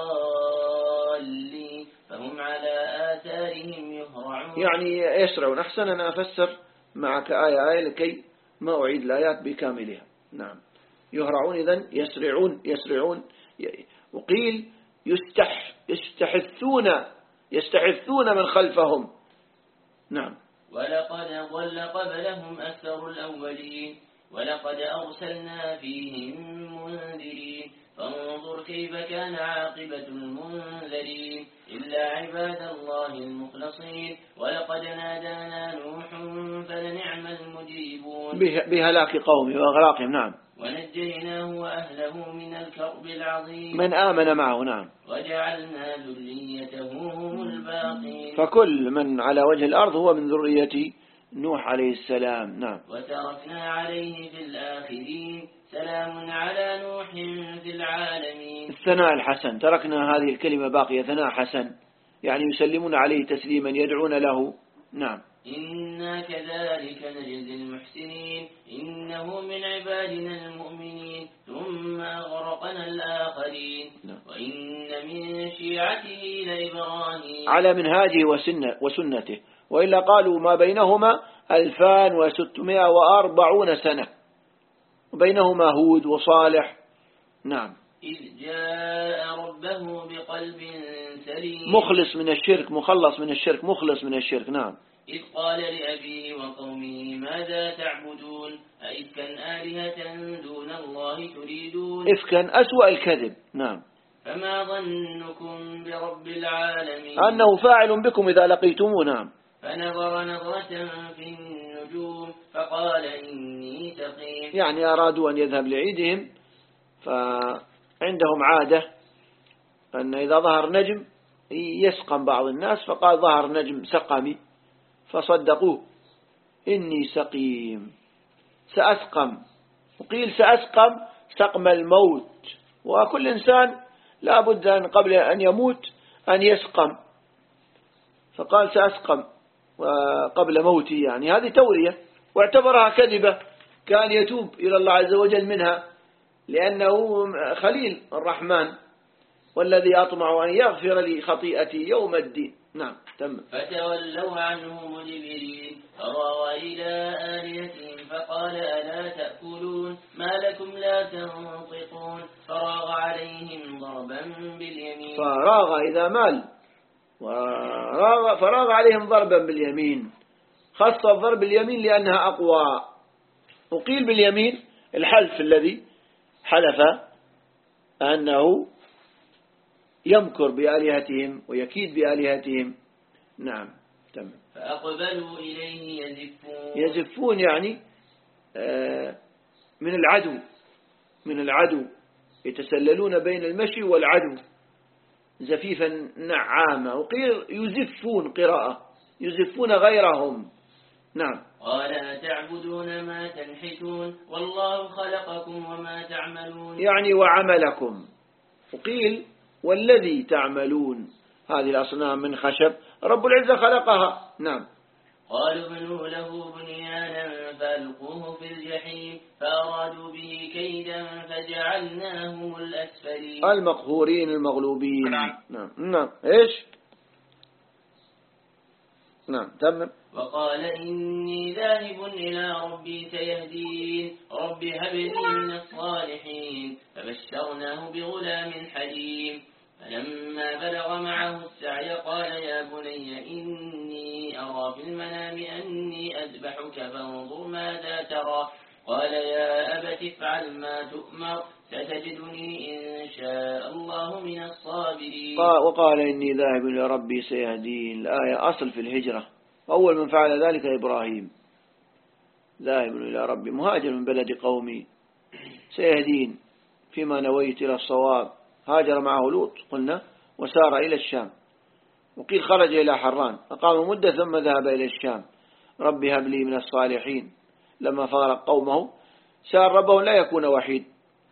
ضالين فهم على آثارهم يهرعون. يعني يسرعون. أحسن، أنا أفسر معك آية آية لكي ما أعيد الآيات بكاملها. نعم، يهرعون إذن يسرعون يسرعون وقيل يستح يستحثون يستحثون من خلفهم. نعم. ولقد ضل قبلهم أكثر الأولين ولقد أرسلنا فيهم منذرين فانظر كيف كان عاقبة المنذرين إلا عباد الله المخلصين ولقد نادانا نوح فلنعم المجيبون بهلاك قومه وأغراقهم. نعم. ونجيناه وأهله من الكرب العظيم من آمن معه. نعم. وجعلنا ذريته هم الباقين. فكل من على وجه الأرض هو من ذرية نوح عليه السلام. نعم. وتركنا عليه في الآخرين سلام على نوح في العالمين. الثناء الحسن، تركنا هذه الكلمة باقية، ثناء حسن، يعني يسلمون عليه تسليما، يدعون له. نعم. إنا كذلك نجزي المحسنين إنه من عبادنا المؤمنين ثم أغرقنا الآخرين. نعم. وإن من شيعته لإبراهيم على منهاجه وسنة وسنته، وإلا قالوا ما بينهما ألفان وستمائة وأربعون سنة، وبينهما هود وصالح. نعم. إذ جاء ربه بقلب سليم مخلص من الشرك، مخلص من الشرك، مخلص من الشرك. نعم. إذ قال لأبيه وقومه ماذا تعبدون أئفكا آلهة دون الله تريدون. إفكا أسوأ الكذب. نعم. فما ظنكم برب العالمين أنه فاعل بكم إذا لقيتموه. نعم. فنظر نظرة في النجوم فقال إني سقيم. يعني أرادوا أن يذهب لعيدهم، فعندهم عادة أن إذا ظهر نجم يسقم بعض الناس، فقال ظهر نجم سقمي، فصدقوه إني سقيم سأسقم. وقيل سأسقم سقم الموت، وكل إنسان لا بد أن قبل أن يموت أن يسقم، فقال سأسقم قبل موتي، يعني هذه تورية، واعتبرها كذبة، كان يتوب إلى الله عز وجل منها لأنه خليل الرحمن، والذي أطمع أن يغفر لي خطيئتي يوم الدين. نعم تم. فتولوا عنه مدبرين فراغ إلى آلهتهم فقال ألا تأكلون ما لكم لا تنطقون فراغ عليهم ضربا باليمين. فراغ إذا مال وراغ فراغ عليهم ضربا باليمين، خص الضرب باليمين لأنها أقوى. وقيل باليمين الحلف الذي حلف أنه يمكر بآلهتهم ويكيد بآلهتهم. نعم تمام. فأقبلوا إليه يزفون. يزفون يعني من العدو، من العدو يتسللون بين المشي والعدو زفيفا نعاما. وقيل يزفون قراءة، يزفون غيرهم. نعم. قال أتعبدون ما تنحتون والله خلقكم وما تعملون، يعني وعملكم. وقيل والذي تعملون، هذه الأصنام من خشب رب العزة خلقها. نعم. قالوا ابنوا له بنيانا فألقوه في الجحيم فأرادوا به كيدا فجعلناهم الأسفلين. المقهورين المغلوبين. نعم نعم إيش نعم تمام. وقال إني ذاهب إلى ربي سيهدين رب هب لي من الصالحين فبشرناه بغلام حليم. فلما بلغ معه السعي قال يا بني إني أرى في المنام أني أذبحك فانظر ماذا ترى قال يا أبت افعل ما تؤمر ستجدني إن شاء الله من الصابرين. وقال إني ذاهب إلى ربي سيهدين، الآية أصل في الهجرة، أول من فعل ذلك إبراهيم، ذاهب إلى ربي مهاجر من بلد قومي سيهدين فيما نويت إلى الصواب. هاجر معه لوط قلنا وسار إلى الشام. وقيل خرج إلى حران أقام مدة ثم ذهب إلى الشام. ربي هب لي من الصالحين، لما فارق قومه سأل ربه لا يكون وحيد.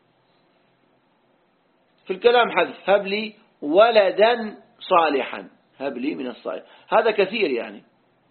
في الكلام حذف هب لي ولدا صالحا، هب لي من الصالح، هذا كثير يعني.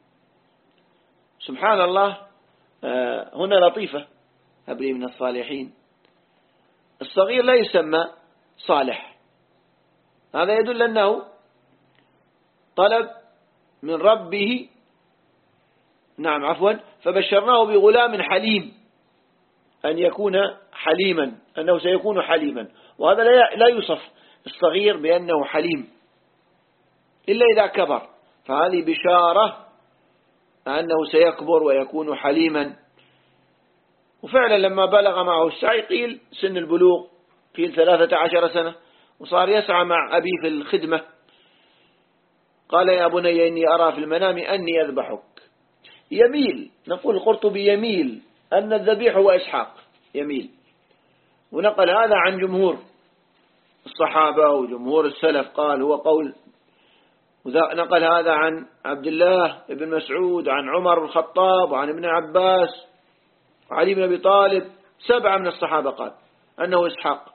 سبحان الله. هنا لطيفة هب لي من الصالحين، الصغير لا يسمى صالح، هذا يدل أنه طلب من ربه. نعم عفوا. فبشرناه بغلام حليم، أن يكون حليما، أنه سيكون حليما، وهذا لا يوصف الصغير بأنه حليم إلا إذا كبر، فهذه بشارة أنه سيكبر ويكون حليما. وفعلا لما بلغ معه السعي قيل سن البلوغ، قيل ثلاثة عشر سنة، وصار يسعى مع أبي في الخدمة. قال يا بني إني أرى في المنام أني أذبحك. يميل، نقول القرطبي يميل أن الذبيح هو إسحاق، يميل. ونقل هذا عن جمهور الصحابة وجمهور السلف، قال هو قول. نقل هذا عن عبد الله بن مسعود، عن عمر الخطاب، وعن ابن عباس، وعلي بن أبي طالب، سبعة من الصحابة قال أنه إسحاق.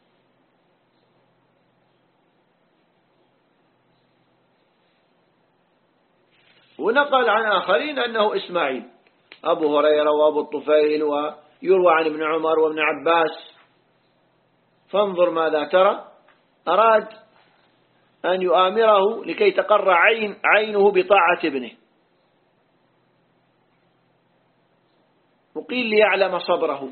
ونقل عن آخرين أنه إسماعيل، أبو هريرة وأبو الطفيل، ويروى عن ابن عمر وابن عباس. فانظر ماذا ترى، أراد أن يؤامره لكي تقر عين عينه بطاعة ابنه، وقيل ليعلم صبره.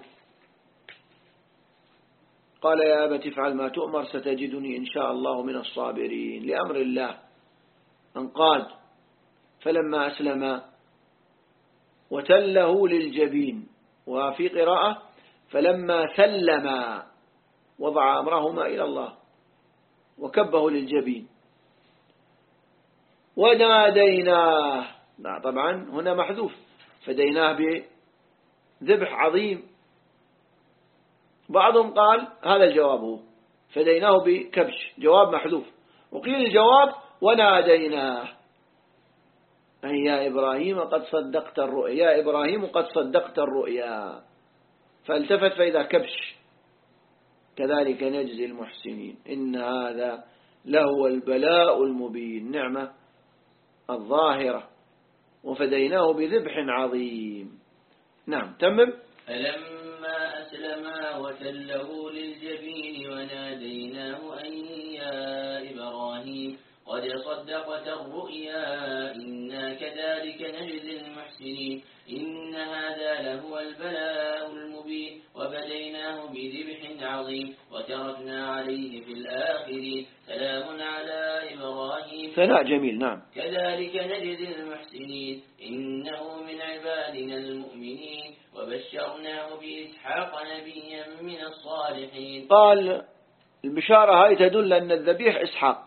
قال يا أبت افعل ما تؤمر ستجدني إن شاء الله من الصابرين. لأمر الله انقاد. فلما أسلم وتله للجبين، وفي قراءة فلما سلم وضع أمرهما إلى الله وكبه للجبين. وناديناه لا طبعا هنا محذوف، فديناه بذبح عظيم. بعضهم قال هذا الجواب هو فديناه بكبش، جواب محذوف. وقيل الجواب وناديناه أي يا إبراهيم قد صدقت الرؤيا، يا إبراهيم قد صدقت الرؤيا، فالتفت فإذا كبش. كذلك نجزي المحسنين إن هذا لهو البلاء المبين، نعمة الظاهرة، وفديناه بذبح عظيم. نعم تمم. فلما أسلما وتله للجبين وناديناه أن يا إبراهيم قد صدقت الرؤيا إنا كذلك نجزي المحسنين إن هذا لهو البلاء المبين وفديناه بذبح عظيم وتركنا عليه في الآخرين سلام على إبراهيم. ثناء جميل. نعم كذلك نجزي المحسنين إنه من عبادنا المؤمنين وبشرناه بإسحاق نبيا من الصالحين. قال البشارة هاي تدل أن الذبيح إسحاق،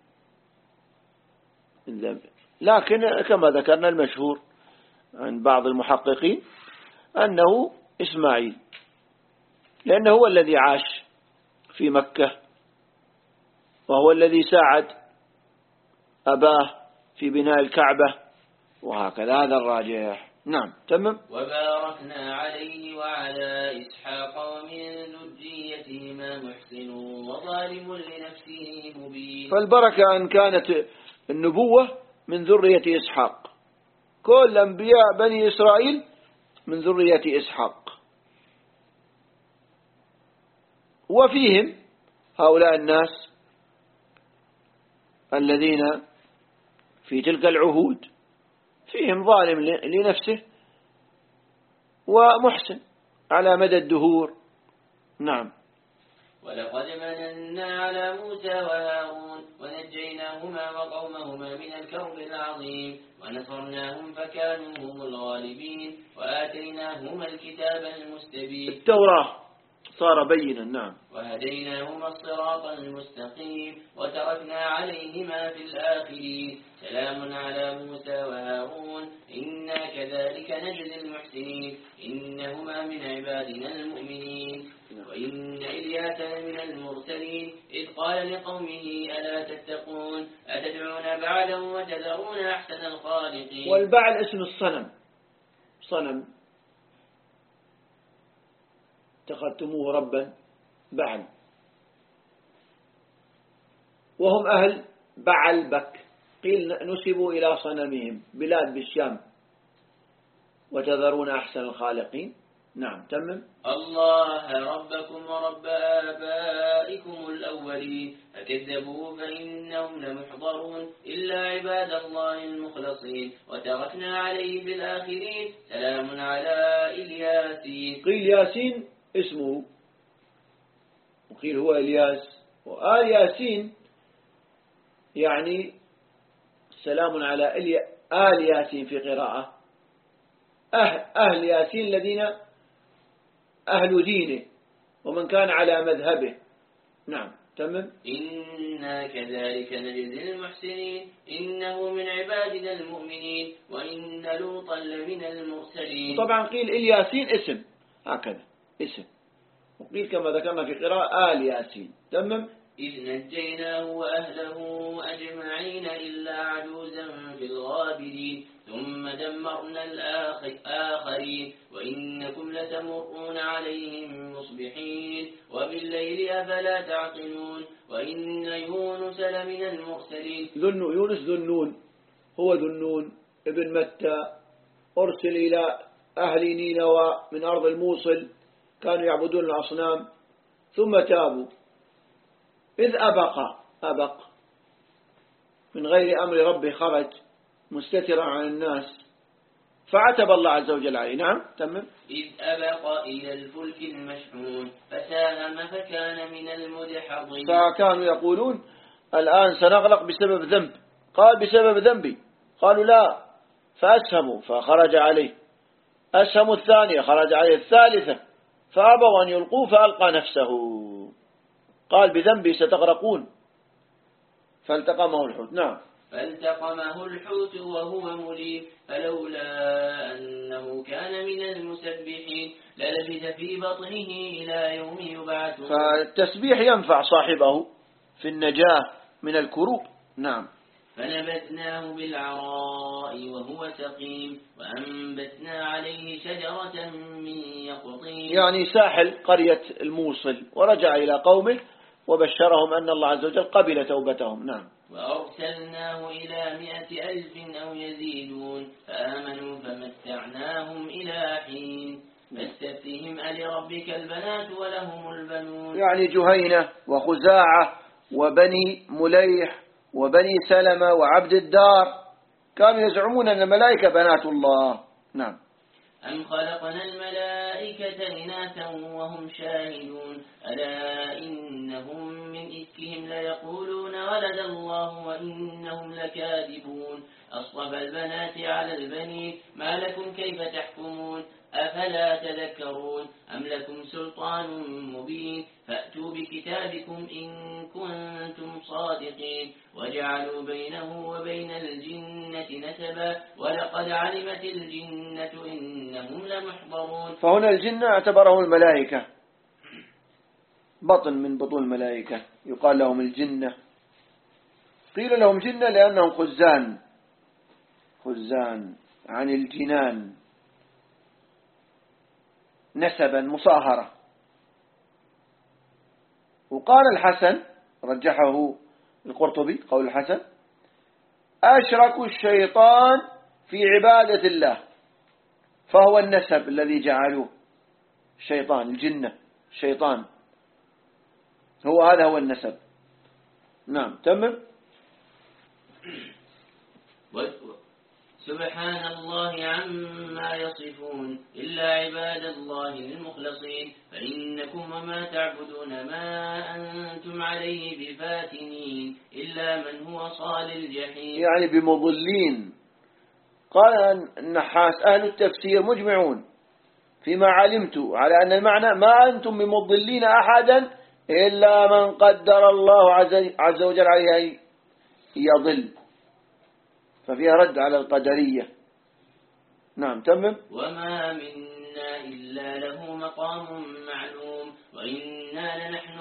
لكن كما ذكرنا المشهور عن بعض المحققين أنه إسماعيل، لأنه هو الذي عاش في مكة وهو الذي ساعد أباه في بناء الكعبة، وهكذا هذا الراجح. نعم تمام. وباركنا عليه وعلى إسحاق ومن ذريتهما محسن وظالم لنفسه مبين. فالبركة أن كانت النبوة من ذرية إسحاق، كل أنبياء بني إسرائيل من ذرية إسحاق، وفيهم هؤلاء الناس الذين في تلك العهود فيهم ظالم لنفسه ومحسن على مدى الدهور. نعم. ولقد مننا على موسى وهارون ونجيناهما وقومهما من الكرب العظيم ونصرناهم فكانوا هم الغالبين وآتيناهما الكتاب المستبين التوراة صار بينا. نعم. وهديناهما الصراط المستقيم وتركنا عليهما في الآخرين سلام على موسى وهارون إنا كذلك نجزي المحسنين إنهما من عبادنا المؤمنين. وإن إلياس لمن المرسلين إذ قال لقومه ألا تتقون أتدعون بعلا وتذرون أحسن الخالقين. والبعل اسم الصنم، صنم اتخذتموه ربا بعل، وهم أهل بعل بك، قيل نسبوا إلى صنمهم بلاد بالشام. وتذرون أحسن الخالقين. نعم تمم. الله ربكم ورب آبائكم الأولين فكذبوه فإنهم لمحضرون إلا عباد الله المخلصين وتركنا عليه في الآخرين سلام على إلياسين. قيل ياسين اسمه، وقيل هو إلياس، وآل ياسين يعني سلام على آل ياسين في قراءة، أهل, أهل ياسين الذين أهل دينه ومن كان على مذهبه. نعم تمام. إنا كذلك نجزي المحسنين إنه من عبادنا المؤمنين وإن لوطا لمن المرسلين. طبعا قيل الياسين اسم هكذا اسم، وقيل كما ذكرنا في قراءة آل ياسين. تمام. إذ نجيناه وأهله أجمعين إلا عجوزا في الغابرين ثم دمرنا الآخرين وإنكم لتمرون عليهم مصبحين وبالليل أفلا تعقلون وإن يونس لمن المرسلين. ذن يونس ذنون هو ذنون ابن متى، أرسل إلى أهل نينوى من أرض الموصل، كانوا يعبدون الأصنام ثم تابوا. إذ أبق أبق من غير أمر ربه، خرج مستترا عن الناس فعتب الله عز وجل عليه. نعم تمام. إذ أبق إلى الفلك المشحون فساهم فكان من المدحضين. فكانوا يقولون الآن سنغرق بسبب ذنب، قال بسبب ذنبي، قالوا لا، فأسهموا فخرج عليه، أسهموا الثانية خرج عليه الثالثة، فأبوا أن يلقوا فألقى نفسه، قال بذنبي ستغرقون، فالتقمه الحوت. نعم. فالتقمه الحوت وهو مليم فلولا أنه كان من المسبحين للبث في بطنه إلى يوم يبعثون. فالتسبيح ينفع صاحبه في النجاة من الكروب. نعم. فنبذناه بالعراء وهو سقيم وأنبتنا عليه شجرة من يقطين. يعني ساحل قرية الموصل، ورجع إلى قومه وبشرهم أن الله عز وجل قبل توبتهم. نعم. وأرسلناه إلى مئة ألف أو يزيدون فآمنوا فمتعناهم إلى حين فاستفتهم ألربك البنات ولهم البنون. يعني جهينة وخزاعة وبني مليح وبني سلمة وعبد الدار كانوا يزعمون أن الملائكة بنات الله. نعم. أم خلقنا الملائكة إناثا وهم شاهدون ألا إنهم من إفكهم ليقولون ولد الله وإنهم لكاذبون أصطفى البنات على البنين ما لكم كيف تحكمون أفلا تذكرون أم لكم سلطان مبين فأتوا بكتابكم إن كنتم صادقين وجعلوا بينه وبين الجنة نسبا ولقد علمت الجنة إنهم لمحضرون. فهنا الجنة اعتبره الملائكة، بطن من بطون الملائكة يقال لهم الجنة. قيل لهم جنة لأنهم خزان، خزان عن الجنان نسبا مصاهرة. وقال الحسن رجحه القرطبي قول الحسن أشركوا الشيطان في عبادة الله فهو النسب الذي جعلوه الشيطان، الجنة الشيطان هو هذا هو النسب. نعم. تمام. سبحان الله عما يصفون إلا عباد الله المخلصين فإنكم وما تعبدون ما أنتم عليه بفاتنين إلا من هو صال الجحيم. يعني بمضلين. قال النحاس أهل التفسير مجمعون فيما علمت على أن المعنى ما أنتم بمضلين أحدا إلا من قدر الله عز وجل عليه يضل، ففيها رد على القدرية. نعم. تمام. وما منا إلا له مقام معلوم وإنا لنحن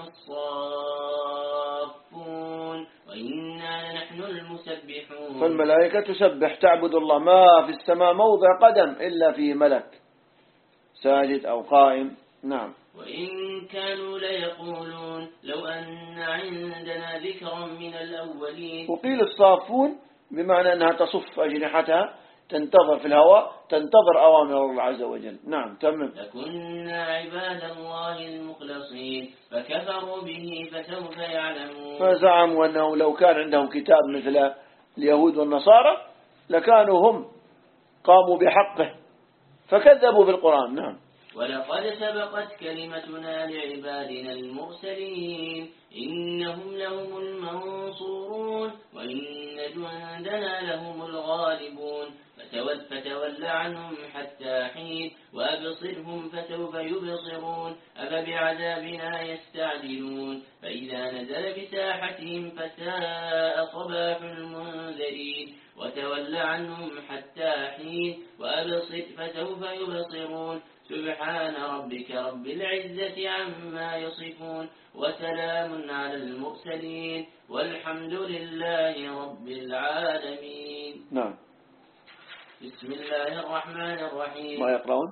الصافون وإنا لنحن المسبحون. فالملائكة تسبح تعبد الله، ما في السماء موضع قدم إلا فيه ملك ساجد أو قائم. نعم. وإن كانوا ليقولون لو أن عندنا ذكرا من الأولين. وقيل الصافون بمعنى أنها تصف أجنحتها تنتظر في الهواء تنتظر أوامر الله عز وجل. نعم. تمام. لكنا عباد الله المخلصين فكفروا به فسوف يعلمون. فزعموا أنه لو كان عندهم كتاب مثل اليهود والنصارى لكانوا هم قاموا بحقه فكذبوا بالقرآن. نعم. ولقد سبقت كلمتنا لعبادنا المرسلين إنهم لهم المنصورون وإن جندنا لهم الغالبون فتول عنهم حتى حين وأبصرهم فسوف يبصرون أفبعذابنا يستعجلون فإذا نزل بساحتهم فساء صباح المنذرين وتول عنهم حتى حين وأبصر فسوف يبصرون سبحان ربك رب العزة عما يصفون وسلام على المرسلين والحمد لله رب العالمين. نعم. بسم الله الرحمن الرحيم. ما يقرأون؟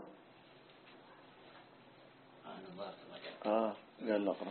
آه قال نقرأ.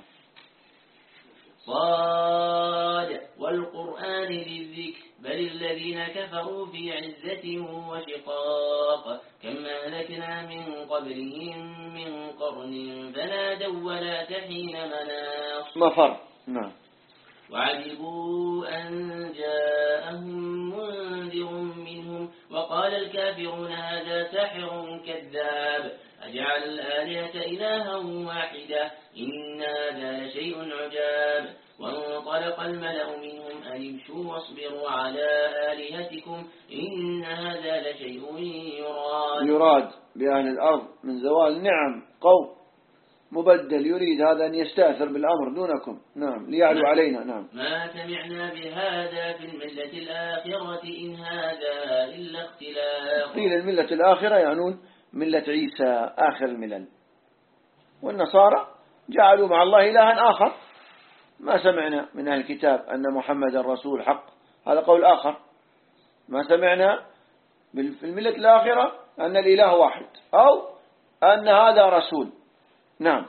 صاد والقرآن للذكر بل الذين كفروا في عزة وشقاق كم أهلكنا من قبلهم من قرن فنادوا ولا تحين مناص. مفر. نعم. وعجبوا أن جاءهم منذر منهم وقال الكافرون هذا ساحر كذاب أجعل الآلهة إلها واحدة إن هذا لشيء عجاب. وانطلق الملأ منهم أن امشوا واصبروا على آلهتكم إن هذا لشيء يراد. يراد بأهل الأرض من زوال نعم قوم مبدل يريد هذا أن يستأثر بالأمر دونكم. نعم ليعلو علينا. نعم ما سمعنا بهذا في الملة الآخرة إن هذا إلا اختلاق. قيل الملة الآخرة يعنون ملة عيسى آخر الملل، والنصارى جعلوا مع الله إلها آخر. ما سمعنا من أهل الكتاب أن محمد رسول حق، هذا قول آخر. ما سمعنا في الملة الآخرة أن الإله واحد أو أن هذا رسول. نعم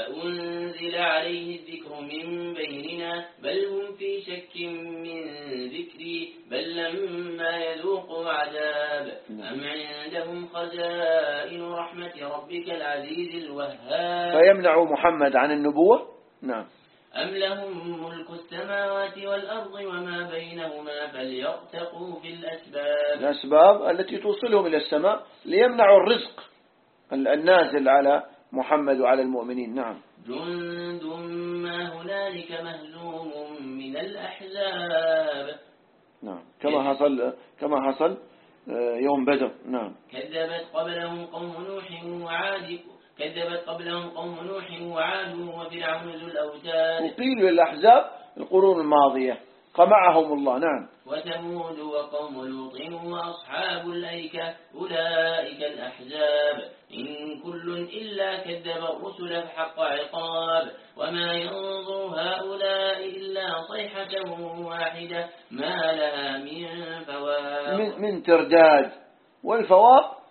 أأنزل عليه الذكر من بيننا بل هم في شك من ذكري بل لما يذوقوا عذاب أم عندهم خزائن رحمة ربك العزيز الوهاب. فيمنع محمد عن النبوة. نعم أم لهم ملك السماوات والأرض وما بينهما فليرتقوا في الأسباب. الأسباب التي توصلهم إلى السماء ليمنعوا الرزق النازل على محمد وعلى المؤمنين. نعم جند ما هنالك مهزوم من الأحزاب. نعم كما حصل كما حصل يوم بدر. نعم كذبت قبلهم قوم نوح وعاد كذبت قبلهم قوم نوح وعاد وفرعون ذو الأوتاد. وقيل للأحزاب القرون الماضية قمعهم الله. نعم وثمود وقوم لوط وأصحاب الأيكة أولئك الأحزاب إن كل إلا كذب الرسل فحق عقاب وما ينظر هؤلاء إلا صيحة واحدة ما لها من فواق. من, من ترداد، والفواق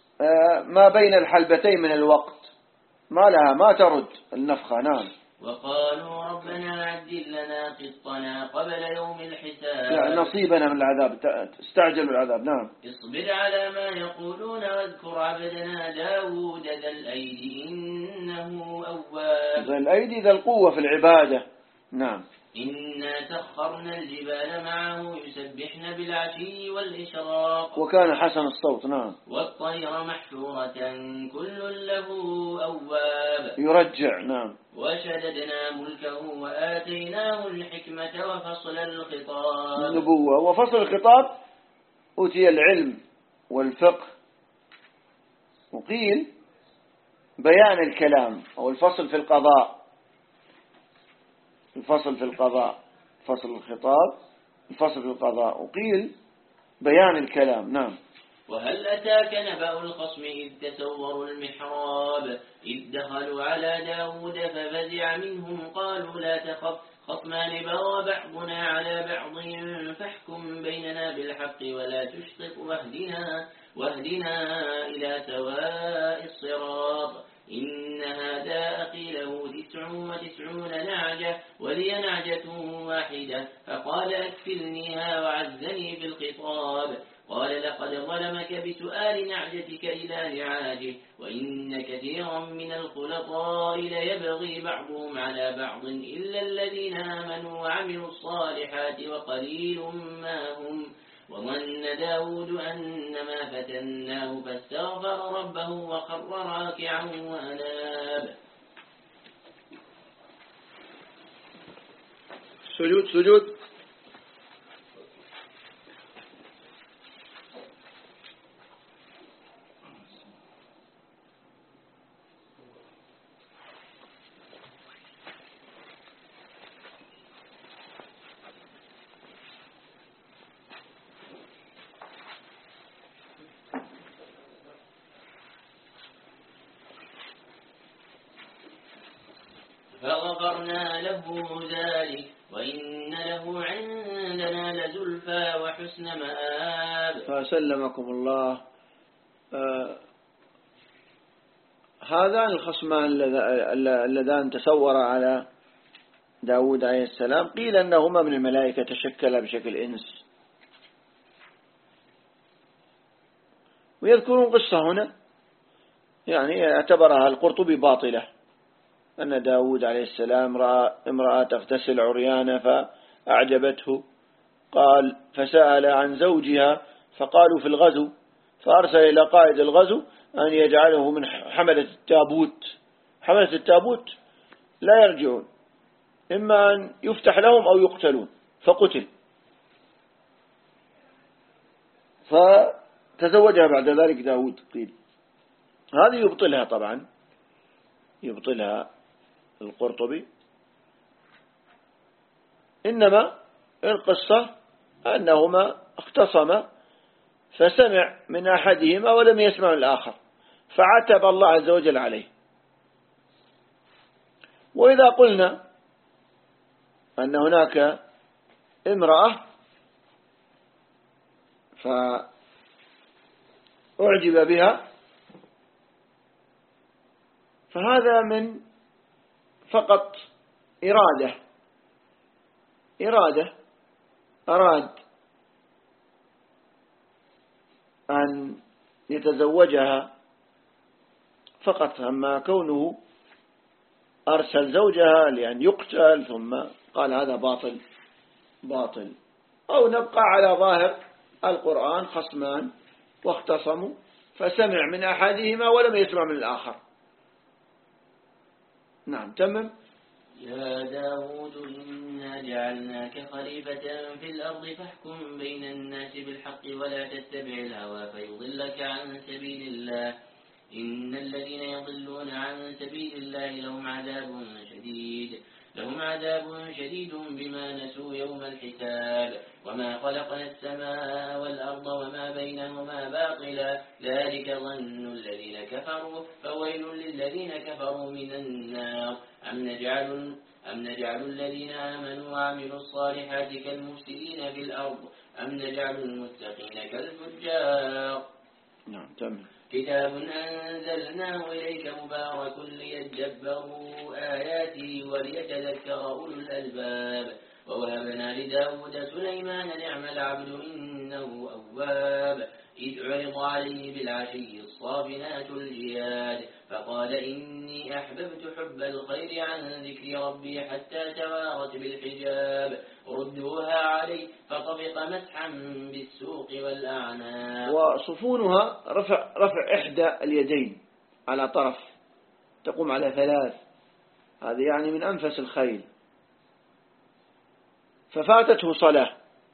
ما بين الحلبتين من الوقت، ما لها ما ترد النفخة. نعم وقالوا ربنا عجل لنا قسطنا قبل يوم الحساب. يعني نصيبنا من العذاب، استعجلوا العذاب. نعم اصبر على ما يقولون واذكر عبدنا داود ذا الأيدي إنه أواب. ذا الأيدي ذا القوة في العبادة. نعم إنا سخرنا الجبال معه يسبحن بالعشي والإشراق وكان حسن الصوت. نعم والطير محشورة كل له أواب يرجع. نعم وشددنا ملكه وآتيناه الحكمة وفصل الخطاب. النبوة وفصل الخطاب أوتي العلم والفقه. وقيل بيان الكلام أو الفصل في القضاء، الفصل في القضاء فصل الخطاب الفصل في القضاء. وقيل بيان الكلام. نعم وهل أتاك نبأ الخصم إذ تسوروا المحراب إذ دخلوا على داود ففزع منهم قالوا لا تخف خصمان بغى بعضنا على بعض فاحكم بيننا بالحق ولا تشطط واهدنا, واهدنا إلى سواء الصراط إن هذا أخي له تسع وتسعون نعجة ولي نعجة واحدة فقال أكفلنيها وعزني في الخطاب قال لقد ظلمك بسؤال نعجتك إلى نعاجه وإن كثيرا من الخلطاء ليبغي بعضهم على بعض إلا الذين آمنوا وعملوا الصالحات وقليل ما هم وظن داود أنما فتناه فاستغفر ربه وخر راكعا وأناب. سجود سجود فغفرنا له ذلك وإن له عندنا لزلفى وحسن مآب. فسلمكم الله. آه هذان الخصمان اللذان تسورا على داود عليه السلام قيل أنهما من الملائكة تشكلا بشكل إنس. ويذكرون قصة هنا يعني اعتبرها القرطبي باطلة، أن داود عليه السلام رأى امرأة تغتسل عريانة فأعجبته قال فسأل عن زوجها فقالوا في الغزو فأرسل إلى قائد الغزو أن يجعله من حملة التابوت. حملة التابوت لا يرجعون، إما أن يفتح لهم أو يقتلون، فقتل. فتزوجها بعد ذلك داود قيل. هذه يبطلها طبعا يبطلها القرطبي. إنما القصة أنهما اختصما فسمع من أحدهما ولم يسمع الآخر فعتب الله عز وجل عليه. وإذا قلنا أن هناك امرأة فأعجب بها فهذا من فقط إرادة إرادة أراد أن يتزوجها فقط، أما كونه أرسل زوجها لأن يقتل ثم قال هذا باطل باطل. أو نبقى على ظاهر القرآن خصمان واختصموا فسمع من أحدهما ولم يسمع من الآخر. نعم تمام. يا داود إنا جعلناك خليفة في الأرض فاحكم بين الناس بالحق ولا تتبع الهوى فيضلك عن سبيل الله إن الذين يضلون عن سبيل الله لهم عذاب شديد لهم عذاب شديد بما نسوا يوم الحساب وما خلقنا السماء والأرض وما بينهما باطلا ذلك ظن الذين كفروا فويل للذين كفروا من النار أم نجعل أم نجعل الذين آمنوا وعملوا الصالحات كالمفسدين في الأرض أم نجعل المتقين كالفجار. نعم تمام. كتاب أنزلناه إليك مبارك ليدبروا آياته وليتذكر أولو الألباب ووهبنا لداود سليمان نعم العبد إنه أواب إذ عرض عليه بالعشي الصافنات الجياد فقال إني أحببت حب الخير عن ذكر ربي حتى توارت بالحجاب ردوها علي فطبق مسحا بالسوق والأعناق. وصفونها رفع, رفع إحدى اليدين على طرف تقوم على ثلاث، هذا يعني من أنفس الخيل. ففاتته صلاة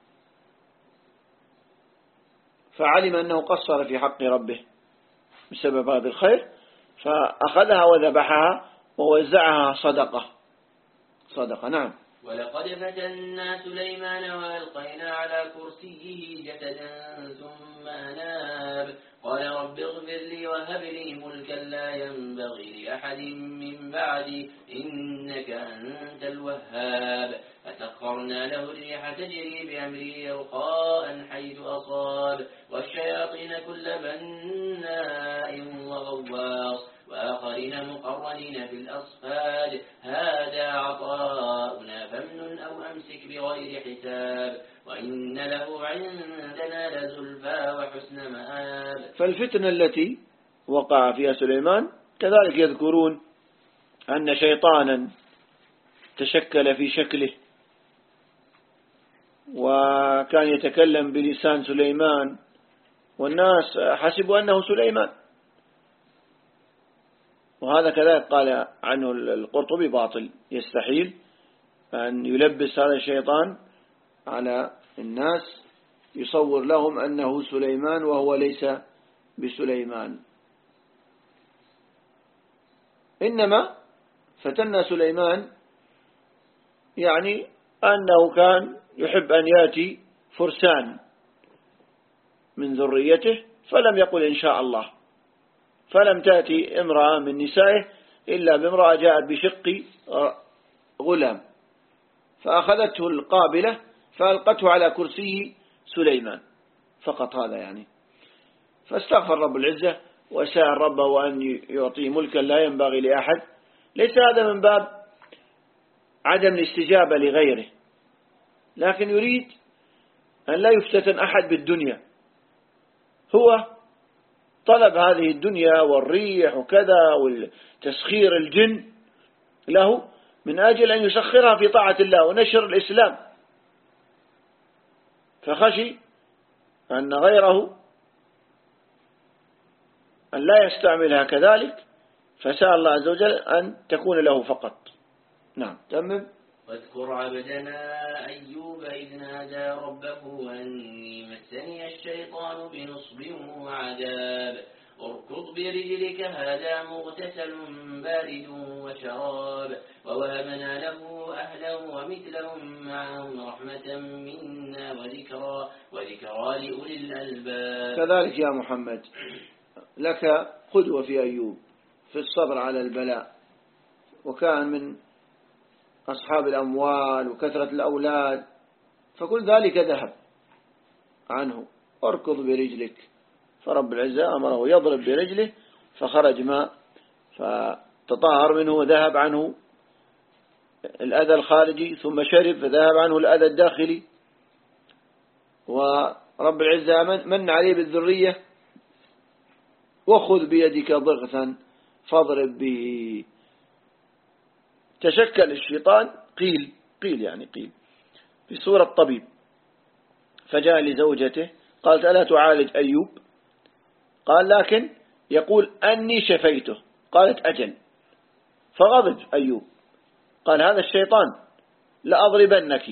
فعلم أنه قصر في حق ربه بسبب هذا الخير فأخذها وذبحها ووزعها صدقة صدقة. نعم. ولقد فتنا سليمان وألقينا على كرسيه جسدا ثم أناب قال رب اغفر لي وهب لي ملكا لا ينبغي لأحد من بعدي إنك أنت الوهاب فسخرنا له الريح تجري بأمره رخاء حيث أصاب والشياطين كل بناء وغواص وآخرين مقرنين في الأصفاد هذا عطاؤنا فامنن أو أمسك بغير حساب وإن له عندنا لزلفى وحسن مآب. فالفتنة التي وقع فيها سليمان كذلك يذكرون أن شيطانا تشكل في شكله وكان يتكلم بلسان سليمان والناس حسبوا أنه سليمان، وهذا كذلك قال عنه القرطبي باطل، يستحيل أن يلبس هذا الشيطان على الناس يصور لهم أنه سليمان وهو ليس بسليمان. إنما فتنا سليمان يعني أنه كان يحب أن يأتي فرسان من ذريته فلم يقل إن شاء الله، فلم تأتي امرأة من نسائه إلا بامرأة جاءت بشق غلام فأخذته القابلة فألقته على كرسي سليمان فقط، هذا يعني. فاستغفر رب العزة وسأل ربه أن يعطيه ملكا لا ينبغي لأحد. ليس هذا من باب عدم الاستجابة لغيره، لكن يريد أن لا يفتتن أحد بالدنيا. هو طلب هذه الدنيا والريح وكذا والتسخير الجن له من أجل أن يسخرها في طاعة الله ونشر الإسلام، فخشي أن غيره أن لا يستعملها كذلك، فسأل الله عز وجل أن تكون له فقط. نعم تمام. واذكر عبدنا أيوب إذ نادى ربه أني مسني الشيطان بنصب وعذاب اركض برجلك هذا مغتسل بارد وشراب ووهبنا له أهلا ومثلهم معهم رحمة منا وذكرى وذكرى لأولي الألباب. كذلك يا محمد لك قدوة في أيوب في الصبر على البلاء، وكان من أصحاب الأموال وكثرة الأولاد، فكل ذلك ذهب عنه. اركض برجلك، فرب العزة أمره يضرب برجله فخرج ماء فتطهر منه وذهب عنه الأذى الخارجي، ثم شرب فذهب عنه الأذى الداخلي. ورب العزة من عليه بالذرية، وخذ بيدك ضغثا فاضرب به. تشكل الشيطان قيل قيل يعني قيل في سورة طبيب، فجاء لزوجته قالت ألا تعالج أيوب؟ قال لكن يقول أني شفيته. قالت أجل. فغضب أيوب قال هذا الشيطان لأضربنك.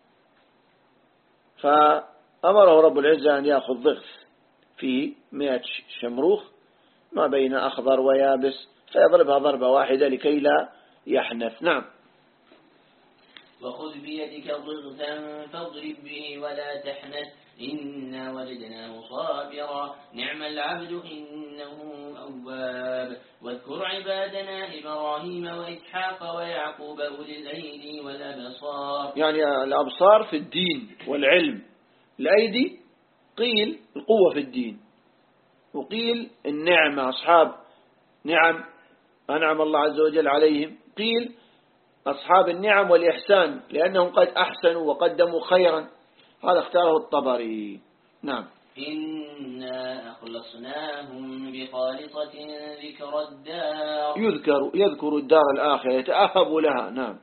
فأمره رب العزة أن يأخذ ضغث فيه مئة شمروخ ما بين أخضر ويابس فيضربها ضربة واحدة لكي لا يحنث. نعم. وخذ بيدك ضغثا فاضرب به ولا تحنث إنا وجدناه صابرا نعم العبد إنه أواب. واذكر عبادنا إبراهيم وإسحاق ويعقوب أولي الأيدي والأبصار. يعني الأبصار في الدين والعلم، الأيدي قيل القوة في الدين، وقيل النعمة أصحاب نعم أنعم الله عز وجل عليهم، قيل أصحاب النعم والإحسان لأنهم قد أحسنوا وقدموا خيرا. هذا اختاره الطبري. نعم. إنا أخلصناهم بخالصة ذكر الدار. يذكر يذكر الدار الآخرة يتأهب لها. نعم.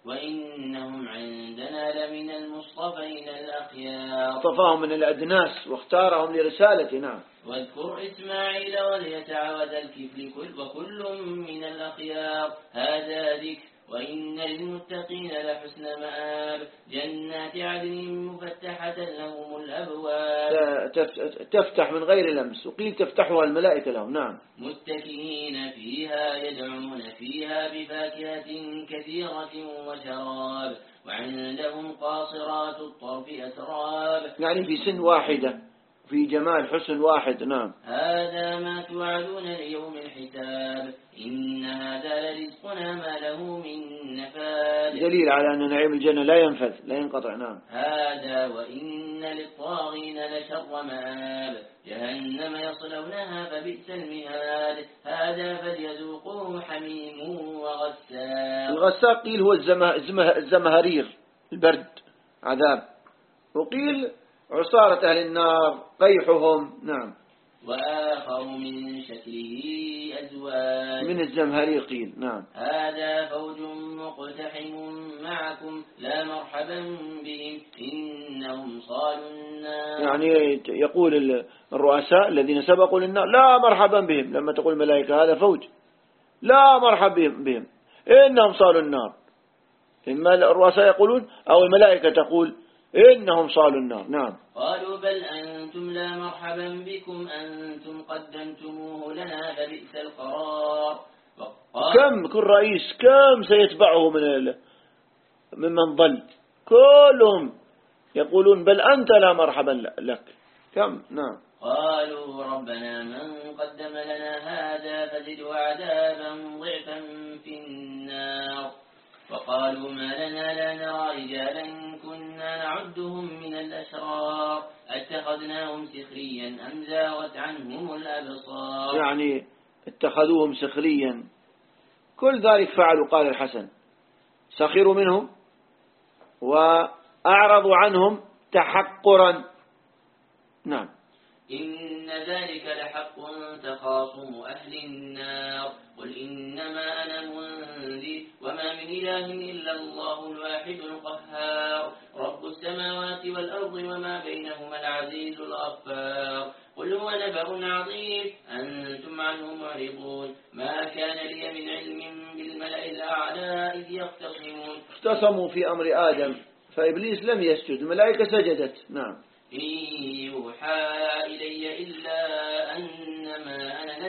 وإنهم عندنا لمن المصطفين الأخيار. اصطفاهم من الأدناس واختارهم لرسالة. نعم. واذكر إسماعيل واليسع وذا الكفل كل وكل من الأخيار هذا ذكر وإن للمتقين لحسن مآب جنات عدن مفتحة لهم الأبواب. تفتح من غير لمس، وقيل تفتحها الملائكة لهم. نعم. متكئين فيها يدعون فيها بفاكهة كثيرة وشراب وعندهم قاصرات الطرف أتراب. يعني في سن واحدة في جمال حسن واحد. نعم. هذا ما توعدون ليوم الحساب إن هذا لرزقنا ما له من نفاد. دليل على أن نعيم الجنة لا ينفذ لا ينقطع. نعم. هذا وإن للطاغين لشر مآب جهنم يصلونها فبئس المهاد هذا فليذوقوه حميم وغساق. الغساق قيل هو الزمهرير البرد عذاب، وقيل عصارة أهل النار قيحهم. نعم. وآخر من شكله أزواج من الزمهرير قيل. نعم. هذا فوج مقتحم معكم لا مرحبا بهم إنهم صالوا النار. يعني يقول الرؤساء الذين سبقوا للنار لا مرحبا بهم، لما تقول الملائكة هذا فوج لا مرحبا بهم إنهم صالوا النار. إما الرؤساء يقولون أو الملائكة تقول إنهم صالوا النار. نعم. قالوا بل أنتم لا مرحبا بكم أنتم قدمتموه لنا فبئس القرار. كم كل رئيس كم سيتبعه من ممن ضل كلهم يقولون بل أنت لا مرحبا لك. كم. نعم. قالوا ربنا من قدم لنا هذا فزده عذابا ضعفا في النار. وقالوا ما لنا لا نرى رجالا كنا نعدهم من الأشرار اتخذناهم سخريا أم زاغت عنهم الأبصار. يعني اتخذوهم سخريا، كل ذلك فعلوا. قال الحسن سخروا منهم وأعرضوا عنهم تحقرا. نعم. إن ذلك لحق تخاصم أهل النار قل إنما أنا منذر وما من إله إلا الله الواحد القهار رب السماوات والأرض وما بينهما العزيز الغفار قل هو نبأ عظيم أنتم عنه معرضون ما كان لي من علم بالملأ الأعلى إذ يختصمون. اختصموا في أمر آدم فإبليس لم يسجد، الملائكة سجدت. نعم. إن يوحى إلي إلا أنما أنا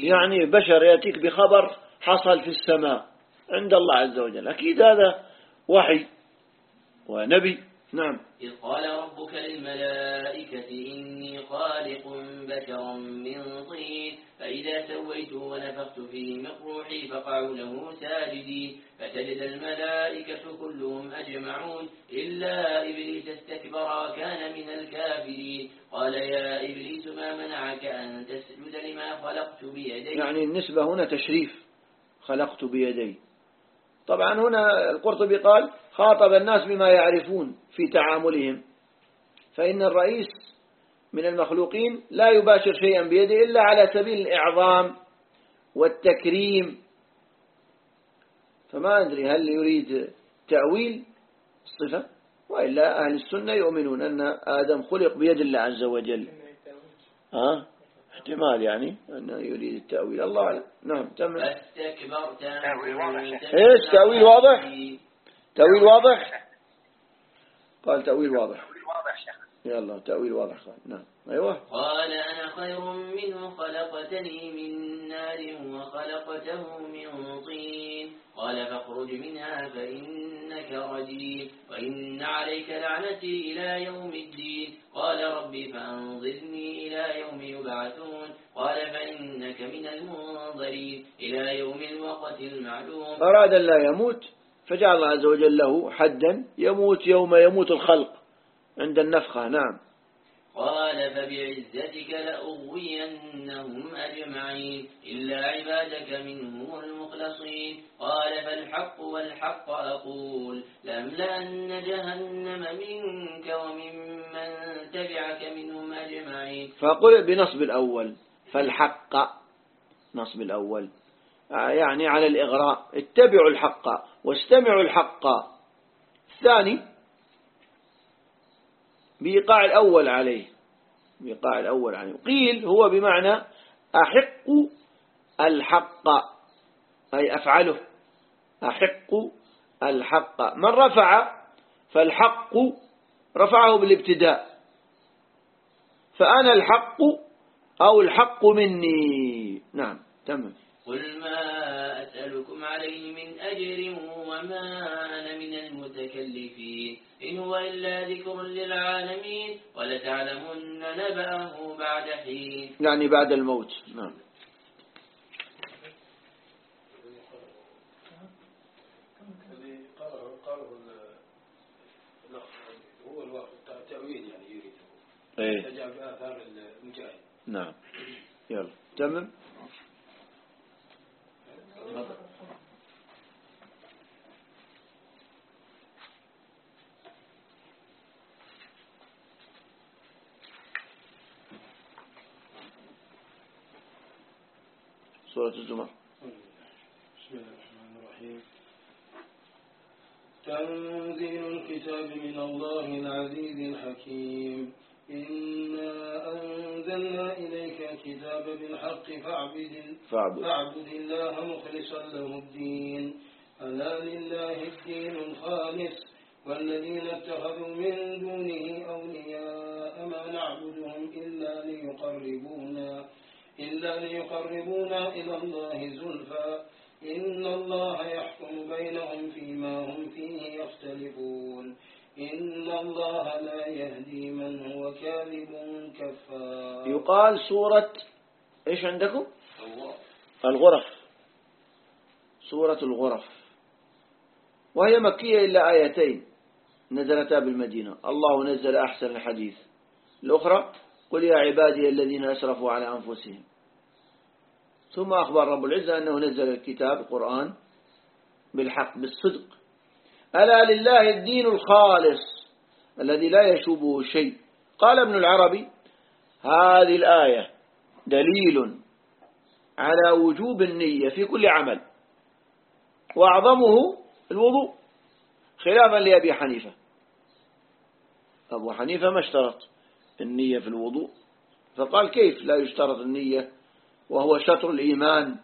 يعني بشر يأتيك بخبر حصل في السماء عند الله عز وجل، أكيد هذا وحي ونبي. نعم. إذ قال ربك للملائكة إني خالق بشرا من طين فإذا سويته ونفخت فيه من روحي فقعوا له ساجدين فسجد الملائكة كلهم أجمعون إلا إبليس استكبر وكان من الكافرين قال يا إبليس ما منعك أن تسجد لما خلقت بيدي. يعني النسبة هنا تشريف، خلقت بيدي. طبعا هنا القرطبي قال خاطب الناس بما يعرفون في تعاملهم، فإن الرئيس من المخلوقين لا يباشر شيئا بيده إلا على سبيل الإعظام والتكريم. فما أدري هل يريد تأويل الصفة، وإلا أهل السنة يؤمنون أن آدم خلق بيد الله عز وجل. ها احتمال يعني أنه يريد التأويل، الله أعلم. نعم. تمام. فاستكبرت ايش تأويل واضح؟ تأويل واضح؟ قال تأويل واضح. يلا تأويل واضح. نعم. أيوة. قال أنا خير منه خلقتني من نار وخلقته من طين قال فاخرج منها فإنك رجيم وإن عليك لعنتي إلى يوم الدين قال ربي فأنظرني إلى يوم يبعثون قال فإنك من المنظرين إلى يوم الوقت المعلوم. أراد أن لا يموت فجعل الله عز وجل له حدا يموت يوم يموت الخلق عند النفخة. نعم. قال فبعزتك لأغوينهم أجمعين إلا عبادك منهم المخلصين قال فالحق والحق أقول لأملأن جهنم منك وممن تبعك منهم أجمعين. فقل بنصب الأول فالحق، نصب الأول يعني على الإغراء، اتبعوا الحق واستمعوا الحق. الثاني بإيقاع الأول عليه، بإيقاع الأول عليه. قيل هو بمعنى أحق الحق أي أفعله، أحق الحق. من رفع فالحق رفعه بالابتداء، فأنا الحق أو الحق مني. نعم. تمام. قل ما أسألكم عليه من أجر وما أنا من المتكلفين إن هو إلا ذكر للعالمين ولتعلمن نبأه بعد حين، يعني بعد الموت. نعم. هو التأويل يعني يريده ايه. تجعل في آثار المجاهد. نعم. يلا تمام. سورة الزمر. بسم الله الرحمن الرحيم. تنزيل الكتاب من الله العزيز الحكيم إنا أنزلنا إليك الكتاب بالحق فاعبد, فاعبد. فاعبد الله مخلصا له الدين ألا لله الدين الخالص والذين اتخذوا من دونه أولياء ما نعبدهم إلا ليقربونا إلا ليقربونا إلى الله زلفى إن الله يحكم بينهم فيما هم فيه يختلفون إن الله لا يهدي من هو كاذب كفار. يقال سورة إيش عندكم؟ الله. الغرف، سورة الغرف، وهي مكية إلا آيتين نزلتا بالمدينة. الله نزل أحسن الحديث. الأخرى قل يا عبادي الذين أسرفوا على أنفسهم. ثم أخبر رب العزة أنه نزل الكتاب القرآن بالحق بالصدق. ألا لله الدين الخالص الذي لا يشوبه شيء. قال ابن العربي هذه الآية دليل على وجوب النية في كل عمل، وأعظمه الوضوء، خلافا لأبي حنيفة. أبو حنيفة ما اشترط النية في الوضوء، فقال كيف لا يشترط النية وهو شطر الإيمان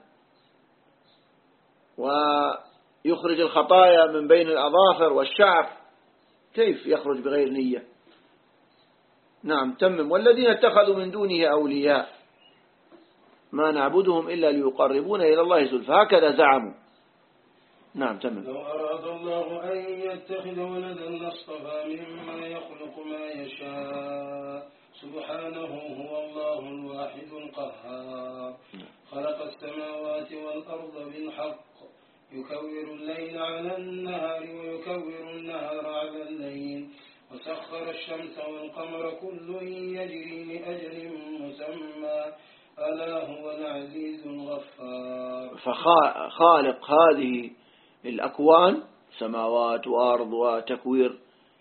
ويخرج الخطايا من بين الأظافر والشعر، كيف يخرج بغير نية؟ نعم. تمم. والذين اتخذوا من دونه أولياء ما نعبدهم إلا ليقربونا إلى الله زلفى، هكذا زعموا. نعم تمام. لو أراد الله أن يتخذ ولدا لاصطفى مما يخلق ما يشاء سبحانه هو الله الواحد القهار. خلق السماوات والأرض بالحق يكور الليل على النهار ويكور النهار على الليل وسخر الشمس والقمر كل يجري لأجل مسمى ألا هو العزيز الغفار. فخالق هذه الأكوان سماوات وأرض وتكوير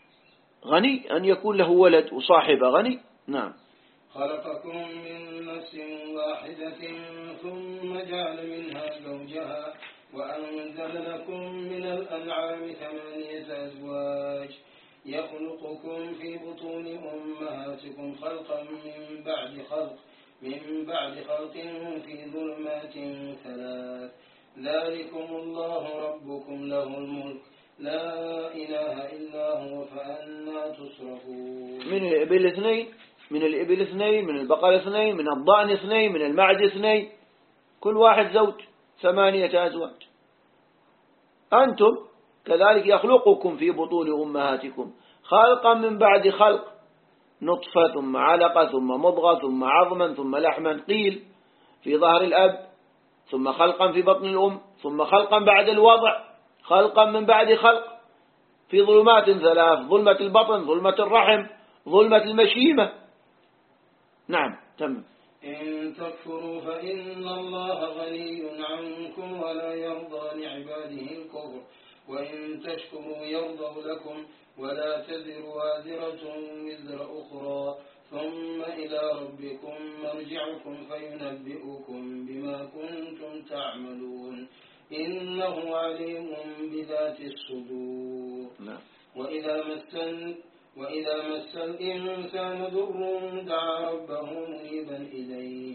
غني أن يكون له ولد وصاحبه غني. نعم. خلقكم من نفس واحدة ثم جعل منها زوجها وأنزل لكم من الأنعام ثمانية أزواج يخلقكم في بطون أمهاتكم خلقا من بعد خلق من بعد خلق في ظلمات ثلاث ذلكم الله ربكم له الملك لا إله إلا هو فأنا تصرفون. من الإبل اثنين، من الإبل اثنين، من البقر اثنين، من الضأن اثنين، من المعز اثنين، كل واحد زوج، ثمانية أزواج. أنتم كذلك يخلقكم في بطون أمهاتكم خلقا من بعد خلق نطفة ثم علقة ثم مضغة ثم عظما ثم لحما قيل في ظهر الأب ثم خلقا في بطن الأم ثم خلقا بعد الوضع خلقا من بعد خلق في ظلمات ثلاث، ظلمة البطن، ظلمة الرحم، ظلمة المشيمة. نعم تم. إن تكفروا فإن الله غني عنكم ولا يرضى لعباده الكفر وإن تشكروا يرضوا لكم ولا تزر وازرة وزر أخرى ثم إلى ربكم مرجعكم فينبئكم بما كنتم تعملون إنه عليم بذات الصدور. وإذا مس وإذا مس الإنسان ضر دعا ربه منيبا إليه